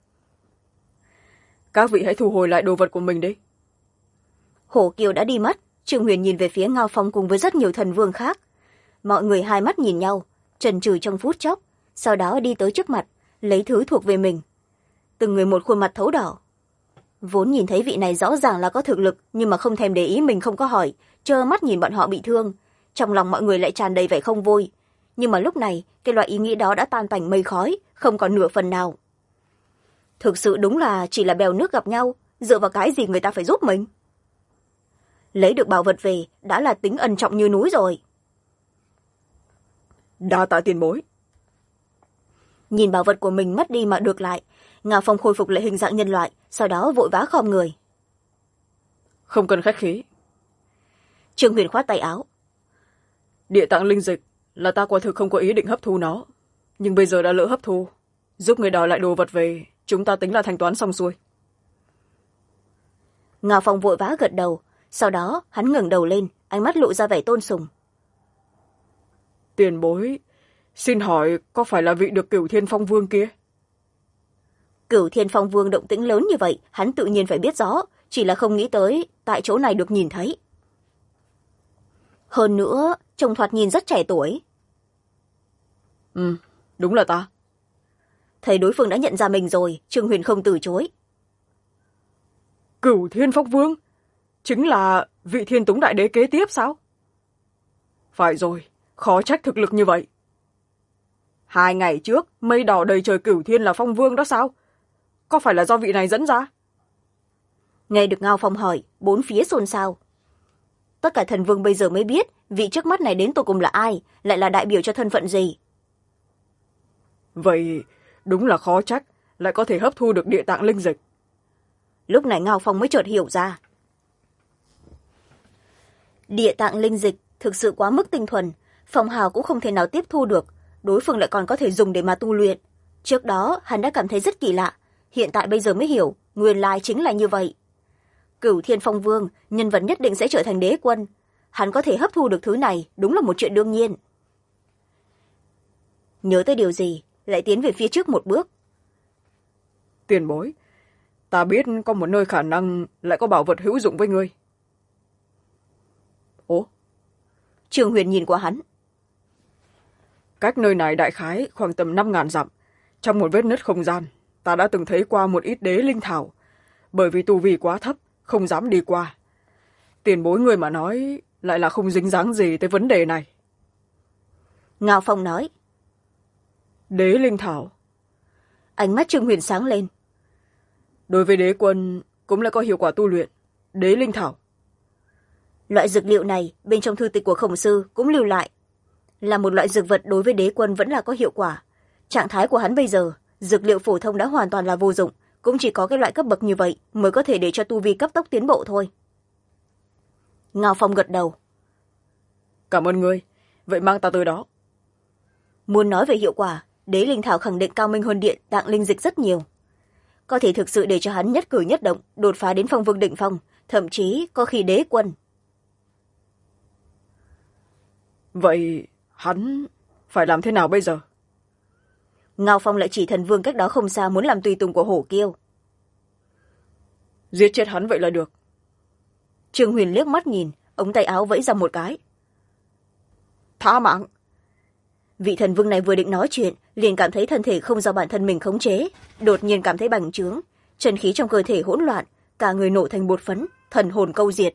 Các vị hãy thu hồi lại đồ vật của mình đi. Hổ Kiều đã đi mất, Trương Huyền nhìn về phía Ngao Phong cùng với rất nhiều thần vương khác. Mọi người hai mắt nhìn nhau, chần chừ trong phút chốc, sau đó đi tới trước mặt, lấy thứ thuộc về mình. Từng người một khuôn mặt thấu đỏ. Vốn nhìn thấy vị này rõ ràng là có thực lực, nhưng mà không thèm để ý mình không có hỏi, trơ mắt nhìn bọn họ bị thương. Trong lòng mọi người lại tràn đầy vẻ không vui. Nhưng mà lúc này, cái loại ý nghĩ đó đã tan tành mây khói, không còn nửa phần nào. Thực sự đúng là chỉ là bèo nước gặp nhau, dựa vào cái gì người ta phải giúp mình. Lấy được bảo vật về, đã là tính ân trọng như núi rồi. Đa tạ tiền bối. Nhìn bảo vật của mình mất đi mà được lại, Ngao Phong khôi phục lại hình dạng nhân loại, sau đó vội vã khom người. Không cần khách khí. Trương Huyền khoát tay áo. Địa tạng linh dịch là ta quả thực không có ý định hấp thu nó, nhưng bây giờ đã lỡ hấp thu, giúp người đòi lại đồ vật về, chúng ta tính là thanh toán xong xuôi. Ngao Phong vội vã gật đầu, sau đó hắn ngẩng đầu lên, ánh mắt lộ ra vẻ tôn sùng. Tiền bối, xin hỏi có phải là vị được Cửu Thiên Phong Vương kia? Cửu Thiên Phong Vương động tĩnh lớn như vậy, hắn tự nhiên phải biết rõ, chỉ là không nghĩ tới tại chỗ này được nhìn thấy. Hơn nữa, trông thoạt nhìn rất trẻ tuổi. Đúng là ta. Thấy đối phương đã nhận ra mình rồi, Trương Huyền không từ chối. Cửu Thiên Phong Vương? Chính là vị Thiên Túng Đại Đế kế tiếp sao? Phải rồi, khó trách thực lực như vậy. 2 ngày trước, mây đỏ đầy trời Cửu Thiên là Phong Vương đó sao? Có phải là do vị này dẫn ra? Nghe được Ngao Phong hỏi, bốn phía xôn xao. Tất cả thần vương bây giờ mới biết vị trước mắt này đến tột cùng là ai, lại là đại biểu cho thân phận gì. Vậy đúng là khó trách, lại có thể hấp thu được địa tạng linh dịch. Lúc này Ngao Phong mới chợt hiểu ra. Địa tạng linh dịch thực sự quá mức tinh thuần, Phong Hào cũng không thể nào tiếp thu được, đối phương lại còn có thể dùng để mà tu luyện. Trước đó hắn đã cảm thấy rất kỳ lạ, hiện tại bây giờ mới hiểu, nguyên lai chính là như vậy. Cửu Thiên Phong Vương, nhân vật nhất định sẽ trở thành đế quân. Hắn có thể hấp thu được thứ này, đúng là một chuyện đương nhiên. Nhớ tới điều gì, lại tiến về phía trước một bước. Tiền bối, ta biết có một nơi khả năng lại có bảo vật hữu dụng với ngươi. Ủa? Trương Huyền nhìn qua hắn. Cách nơi này đại khái khoảng tầm 5.000 dặm. Trong một vết nứt không gian, ta đã từng thấy qua một ít đế linh thảo. Bởi vì tu vi quá thấp, không dám đi qua. Tiền bối người mà nói lại là không dính dáng gì tới vấn đề này. Ngao Phong nói. Đế linh thảo? Ánh mắt Trương Huyền sáng lên. Đối với đế quân cũng là có hiệu quả tu luyện đế linh thảo. Loại dược liệu này bên trong thư tịch của Khổng sư cũng lưu lại, là một loại dược vật đối với đế quân vẫn là có hiệu quả. Trạng thái của hắn bây giờ, dược liệu phổ thông đã hoàn toàn là vô dụng, cũng chỉ có cái loại cấp bậc như vậy mới có thể để cho tu vi cấp tốc tiến bộ thôi. Ngao Phong gật đầu. Cảm ơn ngươi, vậy mang ta tới đó. Muốn nói về hiệu quả, đế linh thảo khẳng định cao minh hơn điện tạng linh dịch rất nhiều, có thể thực sự để cho hắn nhất cử nhất động đột phá đến phong vương đỉnh phong, thậm chí có khi đế quân. Vậy hắn phải làm thế nào bây giờ? Ngao Phong lại chỉ thần vương cách đó không xa muốn làm tùy tùng của Hổ Kiêu. Giết chết hắn vậy là được. Trương Huyền liếc mắt nhìn, ống tay áo vẫy ra một cái. Tha mạng. Vị thần vương này vừa định nói chuyện, liền cảm thấy thân thể không do bản thân mình khống chế, đột nhiên cảm thấy bành trướng, chân khí trong cơ thể hỗn loạn, cả người nổ thành bột phấn, thần hồn câu diệt.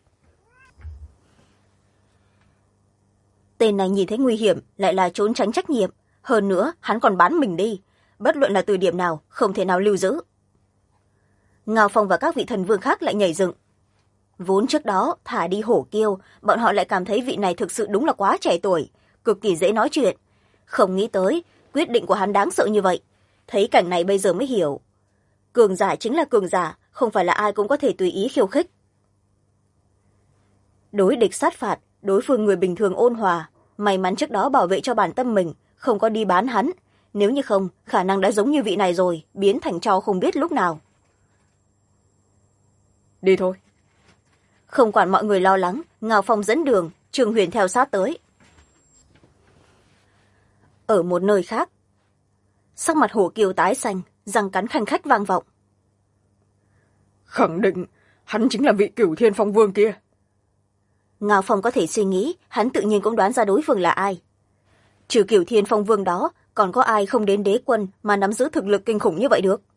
Tên này nhìn thấy nguy hiểm lại là trốn tránh trách nhiệm, hơn nữa hắn còn bán mình đi, bất luận là từ điểm nào không thể nào lưu giữ. Ngao Phong và các vị thần vương khác lại nhảy dựng. Vốn trước đó thả đi Hổ Kiêu, bọn họ lại cảm thấy vị này thực sự đúng là quá trẻ tuổi, cực kỳ dễ nói chuyện, không nghĩ tới quyết định của hắn đáng sợ như vậy. Thấy cảnh này bây giờ mới hiểu, cường giả chính là cường giả, không phải là ai cũng có thể tùy ý khiêu khích. Đối địch sát phạt, đối phương người bình thường ôn hòa, may mắn trước đó bảo vệ cho bản tâm mình, không có đi bán hắn, nếu như không khả năng đã giống như vị này rồi, biến thành tro không biết lúc nào. Đi thôi. Không quản mọi người lo lắng, Ngao Phong dẫn đường, Trương Huyền theo sát tới. Ở một nơi khác, sắc mặt Hổ Kiêu tái xanh, răng cắn khanh khách vang vọng. Khẳng định hắn chính là vị Cửu Thiên Phong Vương kia. Ngao Phong có thể suy nghĩ, hắn tự nhiên cũng đoán ra đối phương là ai. Trừ Cửu Thiên Phong Vương đó, còn có ai không đến đế quân mà nắm giữ thực lực kinh khủng như vậy được?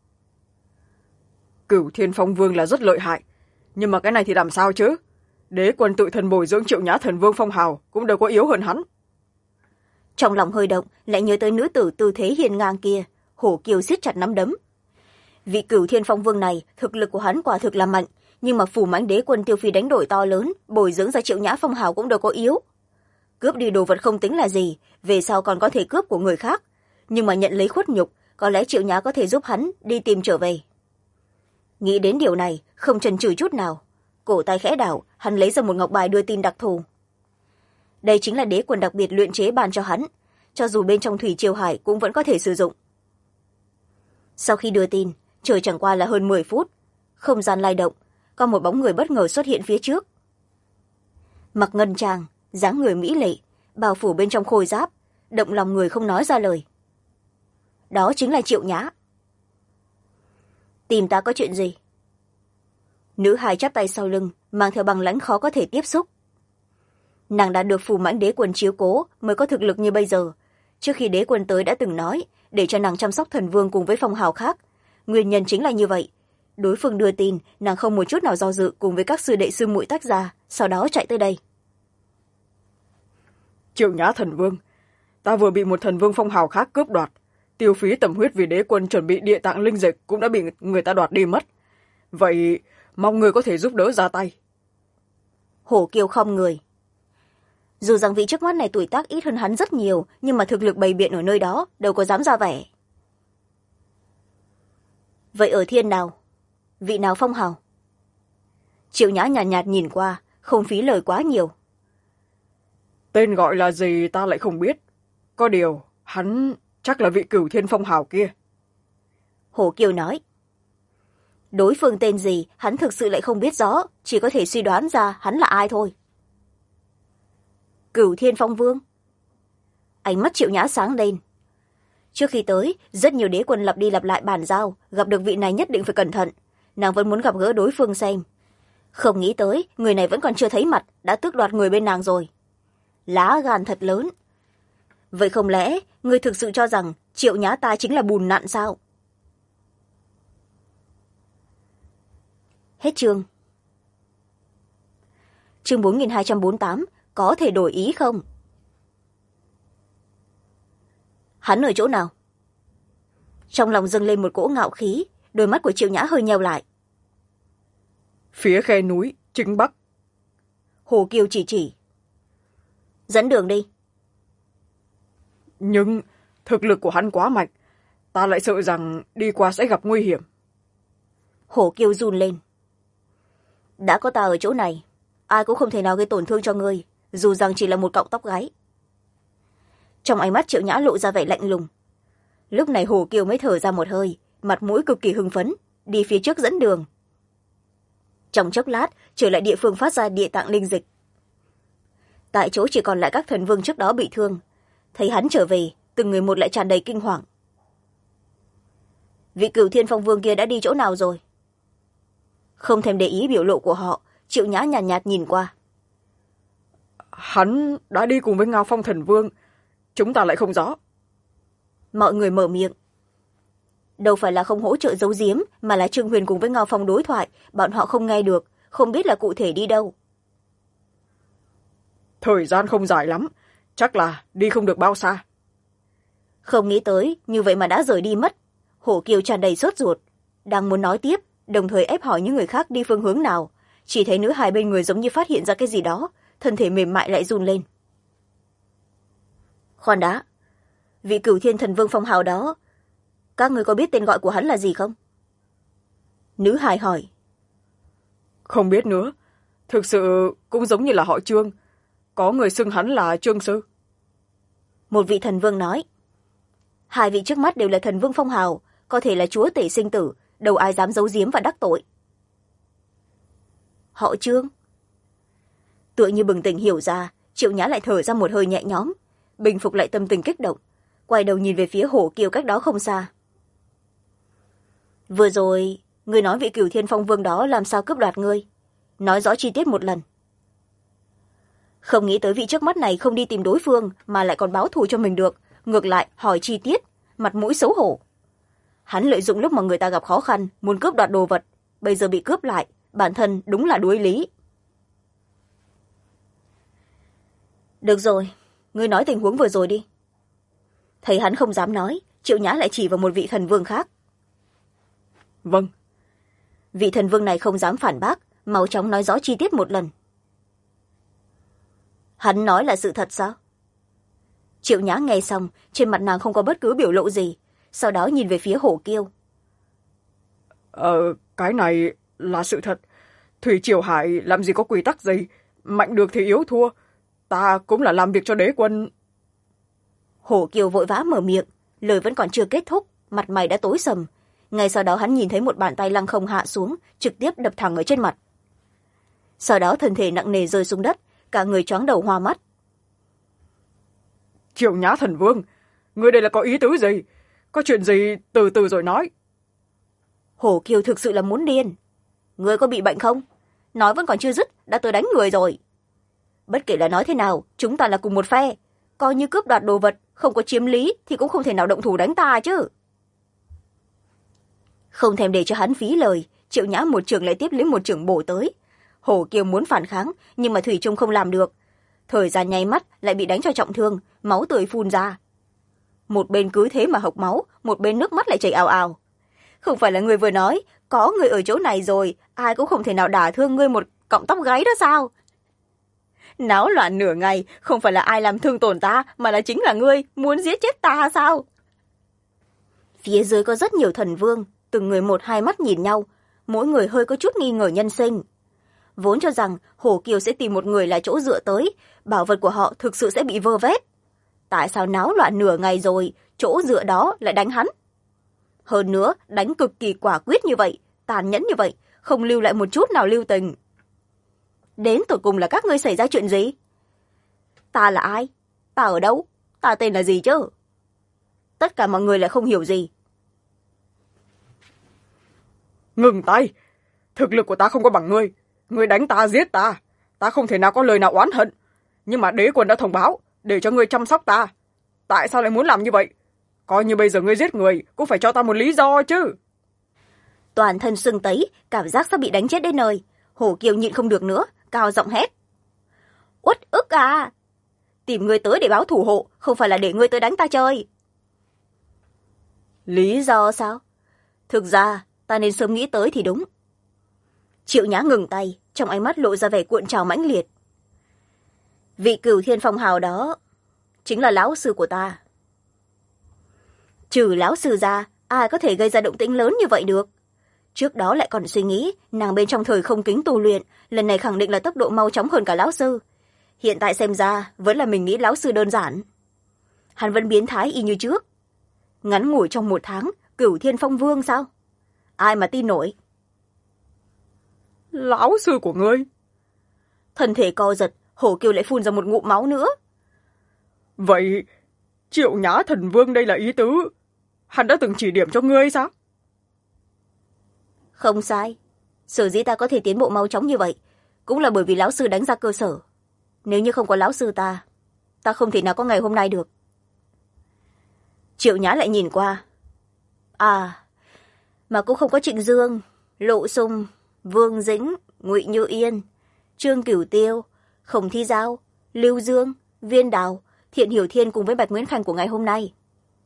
Cửu Thiên Phong Vương là rất lợi hại, nhưng mà cái này thì làm sao chứ? Đế quân tự thân bồi dưỡng Triệu Nhã Thần Vương phong hào cũng đâu có yếu hơn hắn. Trong lòng hơi động, lại nhớ tới nữ tử tư thế hiên ngang kia, Hổ Kiêu siết chặt nắm đấm. Vị Cửu Thiên Phong Vương này, thực lực của hắn quả thực là mạnh, nhưng mà phủ mãnh đế quân tiêu phi đánh đổi to lớn, bồi dưỡng ra Triệu Nhã phong hào cũng đâu có yếu. Cướp đi đồ vật không tính là gì, về sau còn có thể cướp của người khác, nhưng mà nhận lấy khuất nhục, có lẽ Triệu Nhã có thể giúp hắn đi tìm trở về. Nghĩ đến điều này, không chần chừ chút nào, cổ tay khẽ đảo, hắn lấy ra một ngọc bài đưa tin đặc thù. Đây chính là đế quân đặc biệt luyện chế ban cho hắn, cho dù bên trong thủy triều hải cũng vẫn có thể sử dụng. Sau khi đưa tin, trời chẳng qua là hơn 10 phút, không gian lay động, có một bóng người bất ngờ xuất hiện phía trước. Mặc ngân trang, dáng người mỹ lệ, bao phủ bên trong khôi giáp, động lòng người không nói ra lời. Đó chính là Triệu Nhã. Tìm ta có chuyện gì? Nữ hài chắp tay sau lưng, mang theo băng lãnh khó có thể tiếp xúc. Nàng đã được phù mãnh đế quân chiếu cố mới có thực lực như bây giờ. Trước khi đế quân tới đã từng nói để cho nàng chăm sóc thần vương cùng với phong hào khác, nguyên nhân chính là như vậy. Đối phương đưa tin, nàng không một chút nào do dự, cùng với các sư đệ sư muội tách ra, sau đó chạy tới đây. Triệu Nhã Thần Vương, ta vừa bị một thần vương phong hào khác cướp đoạt, tiêu phí tầm huyết vì đế quân chuẩn bị địa tạng linh dịch cũng đã bị người ta đoạt đi mất. Vậy mong người có thể giúp đỡ ra tay. Hổ Kiêu khom người. Dù rằng vị trước mắt này tuổi tác ít hơn hắn rất nhiều, nhưng mà thực lực bày biện ở nơi đó đâu có dám ra vẻ. Vậy ở thiên nào? Vị nào phong hào? Triệu Nhã nhàn nhạt nhìn qua, không phí lời quá nhiều. Tên gọi là gì ta lại không biết. Có điều, hắn chắc là vị Cửu Thiên Phong hào kia. Hổ Kiêu nói. Đối phương tên gì, hắn thực sự lại không biết rõ, chỉ có thể suy đoán ra hắn là ai thôi. Cửu Thiên Phong Vương. Ánh mắt Triệu Nhã sáng lên. Trước khi tới, rất nhiều đế quân lặp đi lặp lại bàn giao, gặp được vị này nhất định phải cẩn thận. Nàng vẫn muốn gặp gỡ đối phương xem. Không nghĩ tới, người này vẫn còn chưa thấy mặt, đã tước đoạt người bên nàng rồi. Lá gan thật lớn. Vậy không lẽ, ngươi thực sự cho rằng Triệu Nhã ta chính là bùn nặn sao? Hết chương. Chương 4248, có thể đổi ý không? Hắn ở chỗ nào? Trong lòng dâng lên một cỗ ngạo khí, đôi mắt của Triệu Nhã hơi nheo lại. Phía khe núi chính bắc. Hồ Kiều chỉ. Dẫn đường đi. Nhưng thực lực của hắn quá mạnh, ta lại sợ rằng đi qua sẽ gặp nguy hiểm. Hồ Kiều run lên. Đã có ta ở chỗ này, ai cũng không thể nào gây tổn thương cho ngươi, dù rằng chỉ là một cọng tóc gáy. Trong ánh mắt Triệu Nhã lộ ra vẻ lạnh lùng. Lúc này Hồ Kiều mới thở ra một hơi, mặt mũi cực kỳ hưng phấn, đi phía trước dẫn đường. Trong chốc lát trở lại địa phương phát ra địa tạng linh dịch. Tại chỗ chỉ còn lại các thần vương trước đó bị thương. Thấy hắn trở về, từng người một lại tràn đầy kinh hoàng. Vị Cửu Thiên Phong Vương kia đã đi chỗ nào rồi? Không thèm để ý biểu lộ của họ, Triệu Nhã nhàn nhạt nhìn qua. Hắn đã đi cùng với Ngao Phong Thần Vương, chúng ta lại không rõ. Mọi người mở miệng. Đâu phải là không hỗ trợ giấu giếm, mà là Trương Huyền cùng với Ngao Phong đối thoại, bọn họ không nghe được, không biết là cụ thể đi đâu. Thời gian không dài lắm, chắc là đi không được bao xa. Không nghĩ tới, như vậy mà đã rời đi mất. Hổ Kiều tràn đầy sốt ruột, đang muốn nói tiếp, đồng thời ép hỏi những người khác đi phương hướng nào. Chỉ thấy nữ hài bên người giống như phát hiện ra cái gì đó, thân thể mềm mại lại run lên. Khoan đã, vị Cửu Thiên Thần Vương phong hào đó, các người có biết tên gọi của hắn là gì không? Nữ hài hỏi. Không biết nữa, thực sự cũng giống như là họ Trương, có người xưng hắn là Trương Sư. Một vị thần vương nói. Hai vị trước mắt đều là thần vương phong hào, có thể là chúa tể sinh tử, đâu ai dám giấu giếm và đắc tội. Họ Trương. Tựa như bừng tỉnh hiểu ra, Triệu Nhã lại thở ra một hơi nhẹ nhõm, bình phục lại tâm tình kích động, quay đầu nhìn về phía Hổ Kiều cách đó không xa. Vừa rồi, ngươi nói vị Cửu Thiên Phong Vương đó làm sao cướp đoạt ngươi, nói rõ chi tiết một lần. Không nghĩ tới vị trước mắt này không đi tìm đối phương mà lại còn báo thù cho mình được, ngược lại hỏi chi tiết, mặt mũi xấu hổ. Hắn lợi dụng lúc mà người ta gặp khó khăn muốn cướp đoạt đồ vật, bây giờ bị cướp lại, bản thân đúng là đuối lý. Được rồi, ngươi nói tình huống vừa rồi đi. Thấy hắn không dám nói, Triệu Nhã lại chỉ vào một vị thần vương khác. Vâng. Vị thần vương này không dám phản bác, mau chóng nói rõ chi tiết một lần. Hắn nói là sự thật sao? Triệu Nhã nghe xong, trên mặt nàng không có bất cứ biểu lộ gì, sau đó nhìn về phía Hổ Kiêu. Cái này là sự thật. Thủy Triều Hải làm gì có quy tắc gì, mạnh được thì yếu thua. Ta cũng là làm việc cho đế quân. Hổ Kiều vội vã mở miệng, lời vẫn còn chưa kết thúc, mặt mày đã tối sầm. Ngay sau đó hắn nhìn thấy một bàn tay lăng không hạ xuống, trực tiếp đập thẳng ở trên mặt. Sau đó thân thể nặng nề rơi xuống đất, cả người choáng đầu hoa mắt. Triệu Nhã Thần Vương, ngươi đây là có ý tứ gì? Có chuyện gì từ từ rồi nói. Hổ Kiều thực sự là muốn điên. Ngươi có bị bệnh không? Nói vẫn còn chưa dứt, đã tới đánh người rồi. Bất kể là nói thế nào, chúng ta là cùng một phe. Coi như cướp đoạt đồ vật, không có chiếm lý thì cũng không thể nào động thủ đánh ta chứ. Không thèm để cho hắn phí lời, Triệu Nhã một trường lại tiếp lấy một trường bổ tới. Hổ Kiều muốn phản kháng, nhưng mà thủy chung không làm được. Thời gian nháy mắt lại bị đánh cho trọng thương, máu tươi phun ra. Một bên cứ thế mà hộc máu, một bên nước mắt lại chảy ào ào. Không phải là người vừa nói, có người ở chỗ này rồi, ai cũng không thể nào đả thương ngươi một cọng tóc gáy đó sao? Náo loạn nửa ngày, không phải là ai làm thương tổn ta, mà là chính là ngươi, muốn giết chết ta sao? Phía dưới có rất nhiều thần vương, từng người một hai mắt nhìn nhau, mỗi người hơi có chút nghi ngờ nhân sinh. Vốn cho rằng Hổ Kiều sẽ tìm một người là chỗ dựa tới, bảo vật của họ thực sự sẽ bị vơ vét. Tại sao náo loạn nửa ngày rồi, chỗ dựa đó lại đánh hắn? Hơn nữa, đánh cực kỳ quả quyết như vậy, tàn nhẫn như vậy, không lưu lại một chút nào lưu tình. Đến tột cùng là các ngươi xảy ra chuyện gì? Ta là ai? Ta ở đâu? Ta tên là gì chứ? Tất cả mọi người lại không hiểu gì. Ngừng tay! Thực lực của ta không có bằng ngươi. Ngươi đánh ta, giết ta. Ta không thể nào có lời nào oán hận. Nhưng mà đế quân đã thông báo, để cho ngươi chăm sóc ta. Tại sao lại muốn làm như vậy? Coi như bây giờ ngươi giết người, cũng phải cho ta một lý do chứ. Toàn thân sưng tấy, cảm giác sắp bị đánh chết đến nơi. Hổ Kiều nhịn không được nữa, cao giọng hét. Uất ức à! Tìm ngươi tới để báo thủ hộ, không phải là để ngươi tới đánh ta chơi. Lý do sao? Thực ra ta nên sớm nghĩ tới thì đúng. Triệu Nhã ngừng tay, trong ánh mắt lộ ra vẻ cuộn trào mãnh liệt. Vị Cửu Thiên Phong hào đó chính là lão sư của ta. Trừ lão sư ra, ai có thể gây ra động tĩnh lớn như vậy được? Trước đó lại còn suy nghĩ nàng bên trong thời không kính tu luyện, lần này khẳng định là tốc độ mau chóng hơn cả lão sư. Hiện tại xem ra vẫn là mình nghĩ lão sư đơn giản. Hắn vẫn biến thái y như trước. Ngắn ngủi trong 1 tháng, Cửu Thiên Phong Vương sao? Ai mà tin nổi? Lão sư của ngươi? Thân thể co giật, Hổ Kiều lại phun ra một ngụm máu nữa. Vậy Triệu Nhã thần vương đây là ý tứ hắn đã từng chỉ điểm cho ngươi sao? Không sai. Sở dĩ ta có thể tiến bộ mau chóng như vậy cũng là bởi vì lão sư đánh ra cơ sở. Nếu như không có lão sư ta không thể nào có ngày hôm nay được. Triệu Nhã lại nhìn qua. Mà cũng không có Trịnh Dương, Lộ Sung, Vương Dĩnh, Ngụy Như Yên, Trương Cửu Tiêu, Khổng Thi Giao, Lưu Dương, Viên Đào, Thiện Hiểu Thiên cùng với Bạch Nguyễn Khanh của ngày hôm nay.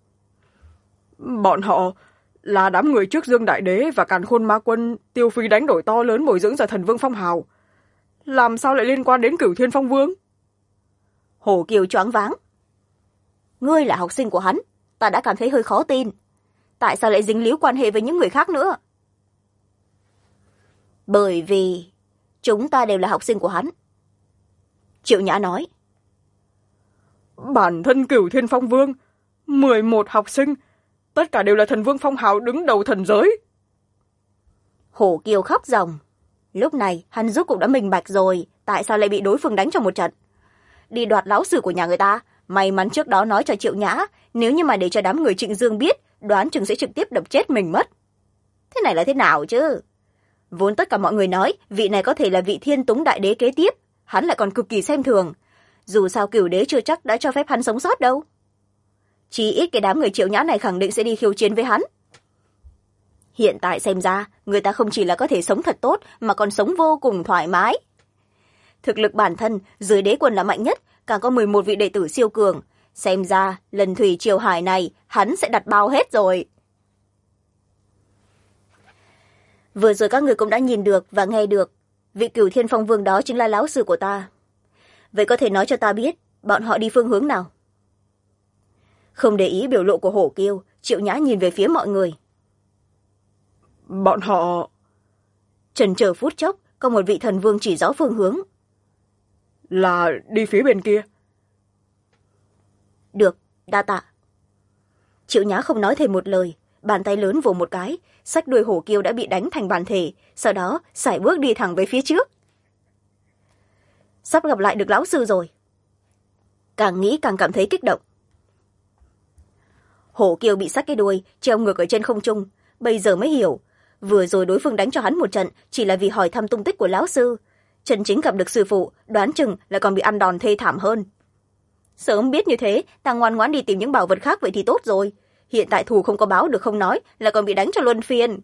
Bọn họ là đám người trước Dương Đại Đế và Càn Khôn Ma Quân tiêu phí đánh đổi to lớn bồi dưỡng ra thần vương phong hào. Làm sao lại liên quan đến Cửu Thiên Phong Vương? Hổ Kiều choáng váng. Ngươi là học sinh của hắn, ta đã cảm thấy hơi khó tin. Tại sao lại dính líu quan hệ với những người khác nữa? Bởi vì chúng ta đều là học sinh của hắn. Triệu Nhã nói. Bản thân Cửu Thiên Phong Vương, 11 học sinh, tất cả đều là thần vương phong hào đứng đầu thần giới. Hổ Kiều khóc ròng. Lúc này hắn rốt cũng đã minh bạch rồi, tại sao lại bị đối phương đánh trong một trận. Đi đoạt lão sư của nhà người ta, may mắn trước đó nói cho Triệu Nhã, nếu như mà để cho đám người Trịnh Dương biết, đoán chừng sẽ trực tiếp đập chết mình mất. Thế này là thế nào chứ? Vốn tất cả mọi người nói vị này có thể là vị Thiên Túng Đại Đế kế tiếp, hắn lại còn cực kỳ xem thường. Dù sao Cửu Đế chưa chắc đã cho phép hắn sống sót đâu. Chỉ ít cái đám người Triệu Nhã này khẳng định sẽ đi khiêu chiến với hắn. Hiện tại xem ra, người ta không chỉ là có thể sống thật tốt, mà còn sống vô cùng thoải mái. Thực lực bản thân, dưới đế quân là mạnh nhất, càng có 11 vị đệ tử siêu cường. Xem ra, lần thủy triều hải này, hắn sẽ đặt bao hết rồi. Vừa rồi các người cũng đã nhìn được và nghe được, vị Cửu Thiên Phong Vương đó chính là lão sư của ta. Vậy có thể nói cho ta biết, bọn họ đi phương hướng nào? Không để ý biểu lộ của Hổ Kiêu, Triệu Nhã nhìn về phía mọi người. Bọn họ... Chần chờ phút chốc, có một vị thần vương chỉ rõ phương hướng. Là đi phía bên kia. Được, đa tạ. Triệu Nhã không nói thêm một lời, bàn tay lớn vồ một cái, xách đuôi Hổ Kiêu đã bị đánh thành bàn thể, sau đó sải bước đi thẳng về phía trước. Sắp gặp lại được lão sư rồi. Càng nghĩ càng cảm thấy kích động. Hổ Kiêu bị xách cái đuôi, treo ngược ở trên không trung, bây giờ mới hiểu. Vừa rồi đối phương đánh cho hắn một trận chỉ là vì hỏi thăm tung tích của lão sư. Chân chính gặp được sư phụ, đoán chừng là còn bị ăn đòn thê thảm hơn. Sớm biết như thế, ta ngoan ngoãn đi tìm những bảo vật khác vậy thì tốt rồi. Hiện tại thù không có báo được không nói, là còn bị đánh cho luân phiên.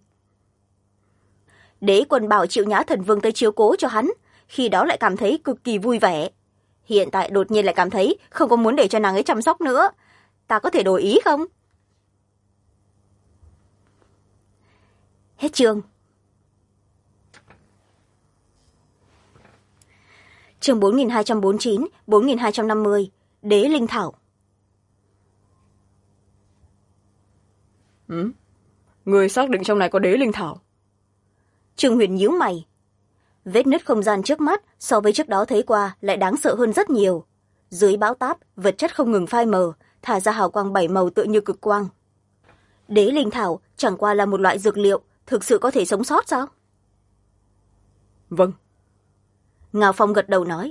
Đế quân bảo Triệu Nhã thần vương tới chiếu cố cho hắn, khi đó lại cảm thấy cực kỳ vui vẻ. Hiện tại đột nhiên lại cảm thấy không có muốn để cho nàng ấy chăm sóc nữa. Ta có thể đổi ý không? Hết chương. Chương 4249, 4250, Đế Linh Thảo. Người xác định trong này có Đế Linh Thảo? Trương Huyền nhíu mày. Vết nứt không gian trước mắt so với trước đó thấy qua lại đáng sợ hơn rất nhiều. Dưới bão táp, vật chất không ngừng phai mờ, thả ra hào quang 7 màu tựa như cực quang. Đế Linh Thảo chẳng qua là một loại dược liệu, thực sự có thể sống sót sao? Vâng. Ngao Phong gật đầu nói.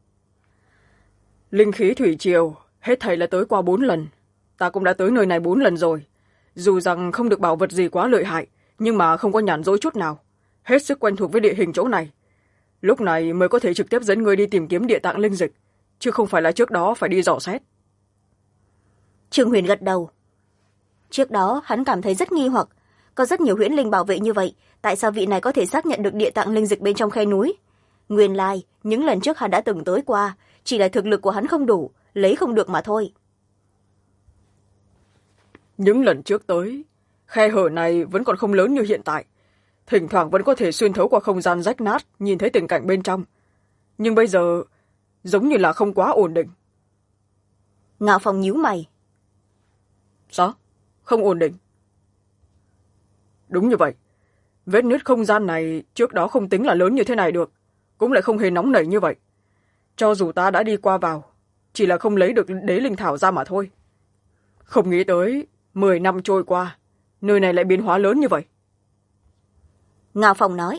Linh khí thủy triều, hết thảy là tới qua 4 lần. Ta cũng đã tới nơi này 4 lần rồi. Dù rằng không được bảo vật gì quá lợi hại, nhưng mà không có nhàn rỗi chút nào. Hết sức quen thuộc với địa hình chỗ này. Lúc này mới có thể trực tiếp dẫn ngươi đi tìm kiếm địa tạng linh dịch, chứ không phải là trước đó phải đi dò xét. Trương Huyền gật đầu. Trước đó hắn cảm thấy rất nghi hoặc, có rất nhiều huyễn linh bảo vệ như vậy, tại sao vị này có thể xác nhận được địa tạng linh dịch bên trong khe núi? Nguyên lai, những lần trước hắn đã từng tới qua, chỉ là thực lực của hắn không đủ, lấy không được mà thôi. Những lần trước tới, khe hở này vẫn còn không lớn như hiện tại, thỉnh thoảng vẫn có thể xuyên thấu qua không gian rách nát nhìn thấy tình cảnh bên trong, nhưng bây giờ giống như là không quá ổn định. Ngạo Phong nhíu mày. Sao? Không ổn định? Đúng như vậy, vết nứt không gian này trước đó không tính là lớn như thế này được, cũng lại không hề nóng nảy như vậy. Cho dù ta đã đi qua vào, chỉ là không lấy được đế linh thảo ra mà thôi. Không nghĩ tới 10 năm trôi qua, nơi này lại biến hóa lớn như vậy. Ngạo Phong nói.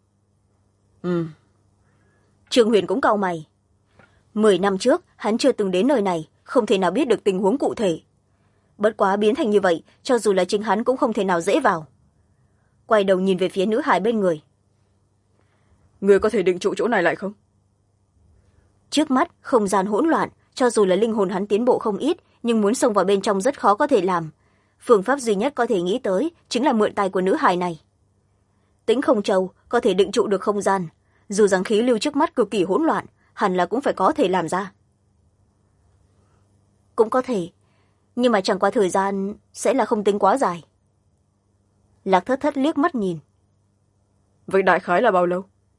Trương Huyền cũng cau mày. 10 năm trước hắn chưa từng đến nơi này, không thể nào biết được tình huống cụ thể. Bất quá biến thành như vậy, cho dù là chính hắn cũng không thể nào dễ vào. Quay đầu nhìn về phía nữ hài bên người. Người có thể định trụ chỗ này lại không? Trước mắt không gian hỗn loạn, cho dù là linh hồn hắn tiến bộ không ít, nhưng muốn xông vào bên trong rất khó có thể làm. Phương pháp duy nhất có thể nghĩ tới chính là mượn tay của nữ hài này. Tĩnh Không Châu có thể định trụ được không gian, dù rằng khí lưu trước mắt cực kỳ hỗn loạn, hẳn là cũng phải có thể làm ra. Cũng có thể, nhưng mà chẳng qua thời gian sẽ là không tính quá dài. Lạc Thất Thất liếc mắt nhìn. Vậy đại khái là bao lâu?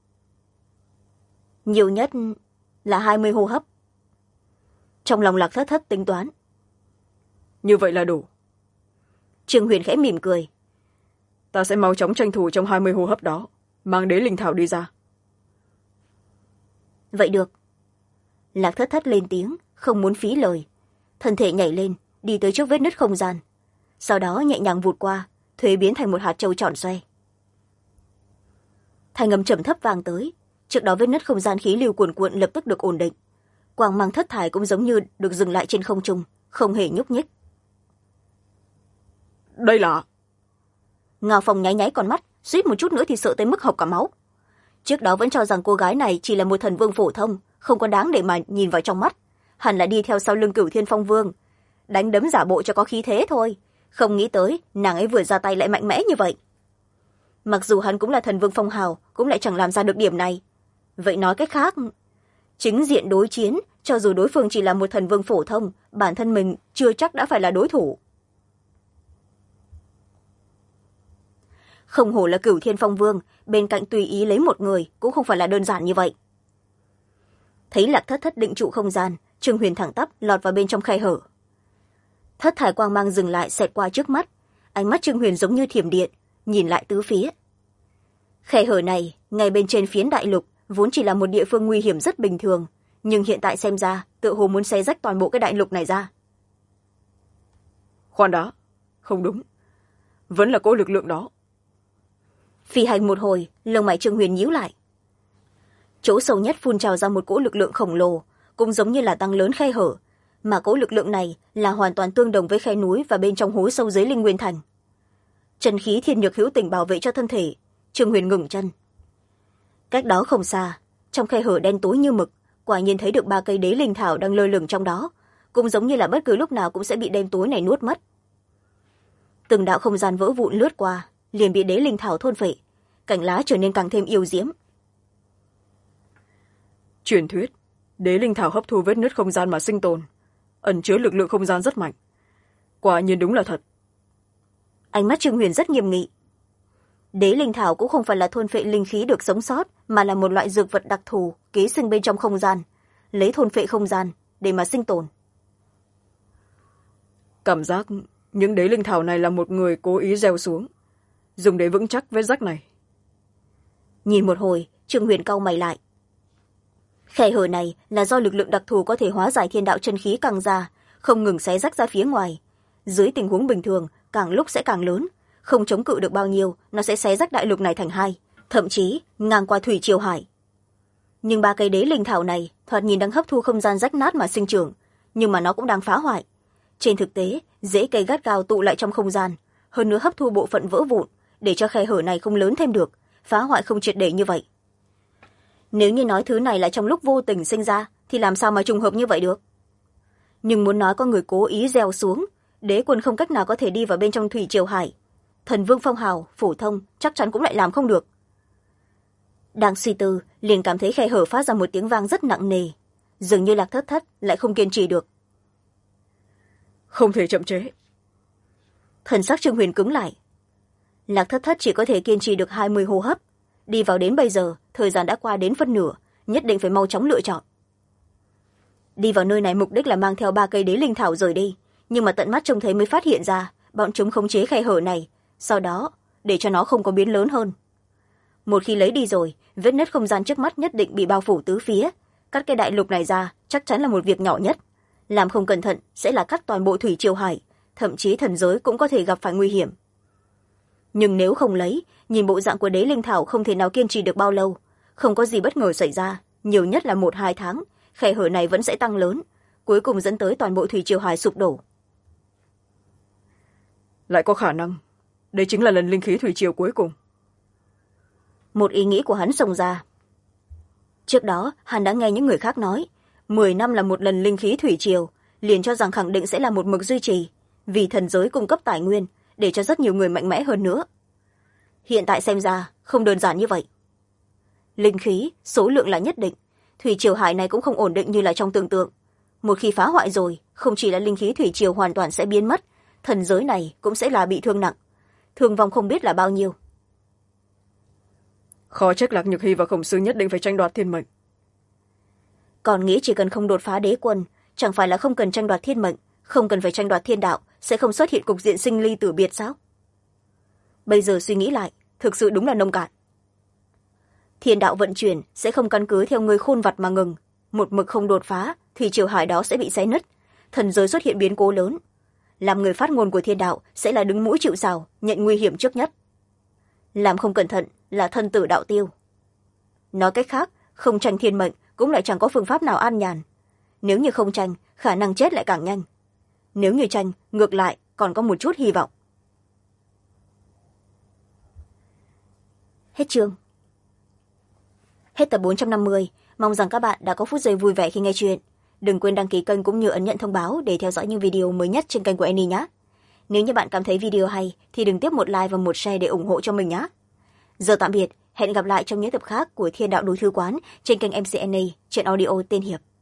Nhiều nhất là 20 hô hấp. Trong lòng Lạc Thất Thất tính toán. Như vậy là đủ. Trương Huyền khẽ mỉm cười. Ta sẽ mau chóng tranh thủ trong 20 hô hấp đó, mang đế linh thảo đi ra. Vậy được. Lạc Thất Thất lên tiếng, không muốn phí lời. Thân thể nhảy lên, đi tới trước vết nứt không gian. Sau đó nhẹ nhàng vụt qua, thuế biến thành một hạt châu tròn xoay. Thanh âm trầm thấp vang tới. Trước đó vết nứt không gian khí lưu cuồn cuộn lập tức được ổn định. Quang mang thất thải cũng giống như được dừng lại trên không trung, không hề nhúc nhích. Đây là... Ngao Phong nháy nháy con mắt, suýt một chút nữa thì sợ tới mức hộc cả máu. Trước đó vẫn cho rằng cô gái này chỉ là một thần vương phổ thông, không có đáng để mà nhìn vào trong mắt. Hẳn là đi theo sau lưng Cửu Thiên Phong Vương, đánh đấm giả bộ cho có khí thế thôi. Không nghĩ tới nàng ấy vừa ra tay lại mạnh mẽ như vậy. Mặc dù hắn cũng là thần vương phong hào, cũng lại chẳng làm ra được điểm này. Vậy nói cách khác, chính diện đối chiến, cho dù đối phương chỉ là một thần vương phổ thông, bản thân mình chưa chắc đã phải là đối thủ. Không hổ là Cửu Thiên Phong Vương, bên cạnh tùy ý lấy một người cũng không phải là đơn giản như vậy. Thấy Lạc Thất Thất định trụ không gian, Trương Huyền thẳng tắp lọt vào bên trong khe hở. Thất thải quang mang dừng lại xẹt qua trước mắt, ánh mắt Trương Huyền giống như thiểm điện, nhìn lại tứ phía. Khe hở này, ngay bên trên phiến đại lục, vốn chỉ là một địa phương nguy hiểm rất bình thường, nhưng hiện tại xem ra, tựa hồ muốn xé rách toàn bộ cái đại lục này ra. Khoan đã, không đúng. Vẫn là cỗ lực lượng đó. Phi hành một hồi, lông mày Trương Huyền nhíu lại. Chỗ sâu nhất phun trào ra một cỗ lực lượng khổng lồ, cũng giống như là tăng lớn khe hở, mà cỗ lực lượng này là hoàn toàn tương đồng với khe núi và bên trong hố sâu dưới Linh Nguyên Thành. Chân khí thiên nhược hữu tình bảo vệ cho thân thể, Trương Huyền ngừng chân. Cách đó không xa, trong khe hở đen tối như mực, quả nhiên thấy được 3 cây đế linh thảo đang lơ lửng trong đó, cũng giống như là bất cứ lúc nào cũng sẽ bị đêm tối này nuốt mất. Từng đạo không gian vỡ vụn lướt qua, liền bị đế linh thảo thôn phệ, cành lá trở nên càng thêm yêu diễm. Truyền thuyết, đế linh thảo hấp thu vết nứt không gian mà sinh tồn, ẩn chứa lực lượng không gian rất mạnh. Quả nhiên đúng là thật. Ánh mắt Trương Huyền rất nghiêm nghị. Đế linh thảo cũng không phải là thôn phệ linh khí được sống sót, mà là một loại dược vật đặc thù ký sinh bên trong không gian, lấy thôn phệ không gian để mà sinh tồn. Cảm giác những đế linh thảo này là một người cố ý gieo xuống, dùng để vững chắc vết rách này. Nhìn một hồi, Trương Huyền cau mày lại. Khe hở này là do lực lượng đặc thù có thể hóa giải thiên đạo chân khí căng ra, không ngừng xé rách ra phía ngoài. Dưới tình huống bình thường, càng lúc sẽ càng lớn, không chống cự được bao nhiêu, nó sẽ xé rách đại lục này thành hai, thậm chí ngang qua thủy triều hải. Nhưng 3 cây đế linh thảo này thoạt nhìn đang hấp thu không gian rách nát mà sinh trưởng, nhưng mà nó cũng đang phá hoại. Trên thực tế, rễ cây gắt gao tụ lại trong không gian, hơn nữa hấp thu bộ phận vỡ vụn, để cho khe hở này không lớn thêm được, phá hoại không triệt để như vậy. Nếu như nói thứ này là trong lúc vô tình sinh ra, thì làm sao mà trùng hợp như vậy được? Nhưng muốn nói có người cố ý gieo xuống, đế quân không cách nào có thể đi vào bên trong thủy triều hải. Thần vương phong hào, phổ thông, chắc chắn cũng lại làm không được. Đang suy tư, liền cảm thấy khe hở phát ra một tiếng vang rất nặng nề. Dường như Lạc Thất Thất lại không kiên trì được. Không thể chậm chế. Thần sắc Trương Huyền cứng lại. Lạc Thất Thất chỉ có thể kiên trì được 20 hô hấp. Đi vào đến bây giờ, thời gian đã qua đến phân nửa, nhất định phải mau chóng lựa chọn. Đi vào nơi này mục đích là mang theo 3 cây đế linh thảo rời đi, nhưng mà tận mắt trông thấy mới phát hiện ra bọn chúng khống chế khe hở này, sau đó để cho nó không có biến lớn hơn. Một khi lấy đi rồi, vết nứt không gian trước mắt nhất định bị bao phủ tứ phía. Cắt cái đại lục này ra chắc chắn là một việc nhỏ nhất, làm không cẩn thận sẽ là cắt toàn bộ thủy triều hải, thậm chí thần giới cũng có thể gặp phải nguy hiểm. Nhưng nếu không lấy, nhìn bộ dạng của đế linh thảo không thể nào kiên trì được bao lâu. Không có gì bất ngờ xảy ra, nhiều nhất là 1-2 tháng, khe hở này vẫn sẽ tăng lớn, cuối cùng dẫn tới toàn bộ thủy triều hải sụp đổ. Lại có khả năng đây chính là lần linh khí thủy triều cuối cùng. Một ý nghĩ của hắn xông ra. Trước đó hắn đã nghe những người khác nói 10 năm là một lần linh khí thủy triều, liền cho rằng khẳng định sẽ là một mực duy trì, vì thần giới cung cấp tài nguyên để cho rất nhiều người mạnh mẽ hơn nữa. Hiện tại xem ra không đơn giản như vậy. Linh khí số lượng là nhất định, thủy triều hải này cũng không ổn định như là trong tưởng tượng. Một khi phá hoại rồi, không chỉ là linh khí thủy triều hoàn toàn sẽ biến mất, thần giới này cũng sẽ là bị thương nặng, thương vong không biết là bao nhiêu. Khó trách Lạc Nhược Hy và Khổng Sư nhất định phải tranh đoạt thiên mệnh. Còn nghĩ chỉ cần không đột phá đế quân, chẳng phải là không cần tranh đoạt thiên mệnh, không cần phải tranh đoạt thiên đạo, sẽ không xuất hiện cục diện sinh ly tử biệt sao? Bây giờ suy nghĩ lại, thực sự đúng là nông cạn. Thiên đạo vận chuyển sẽ không căn cứ theo người khôn vặt mà ngừng, một mực không đột phá thì triều hải đó sẽ bị xé nứt, thần giới xuất hiện biến cố lớn. Làm người phát ngôn của thiên đạo sẽ là đứng mũi chịu sào, nhận nguy hiểm trước nhất. Làm không cẩn thận là thân tử đạo tiêu. Nói cách khác, không tranh thiên mệnh cũng lại chẳng có phương pháp nào an nhàn. Nếu như không tranh, khả năng chết lại càng nhanh. Nếu như tranh, ngược lại còn có một chút hy vọng. Hết chương. Hết tập 450. Mong rằng các bạn đã có phút giây vui vẻ khi nghe chuyện. Đừng quên đăng ký kênh cũng như ấn nhận thông báo để theo dõi những video mới nhất trên kênh của Annie nhé. Nếu như bạn cảm thấy video hay thì đừng tiếp một like và một share để ủng hộ cho mình nhé. Giờ tạm biệt, hẹn gặp lại trong những tập khác của Thiên Đạo Đối Thư Quán trên kênh MC Annie trên audio tên Hiệp.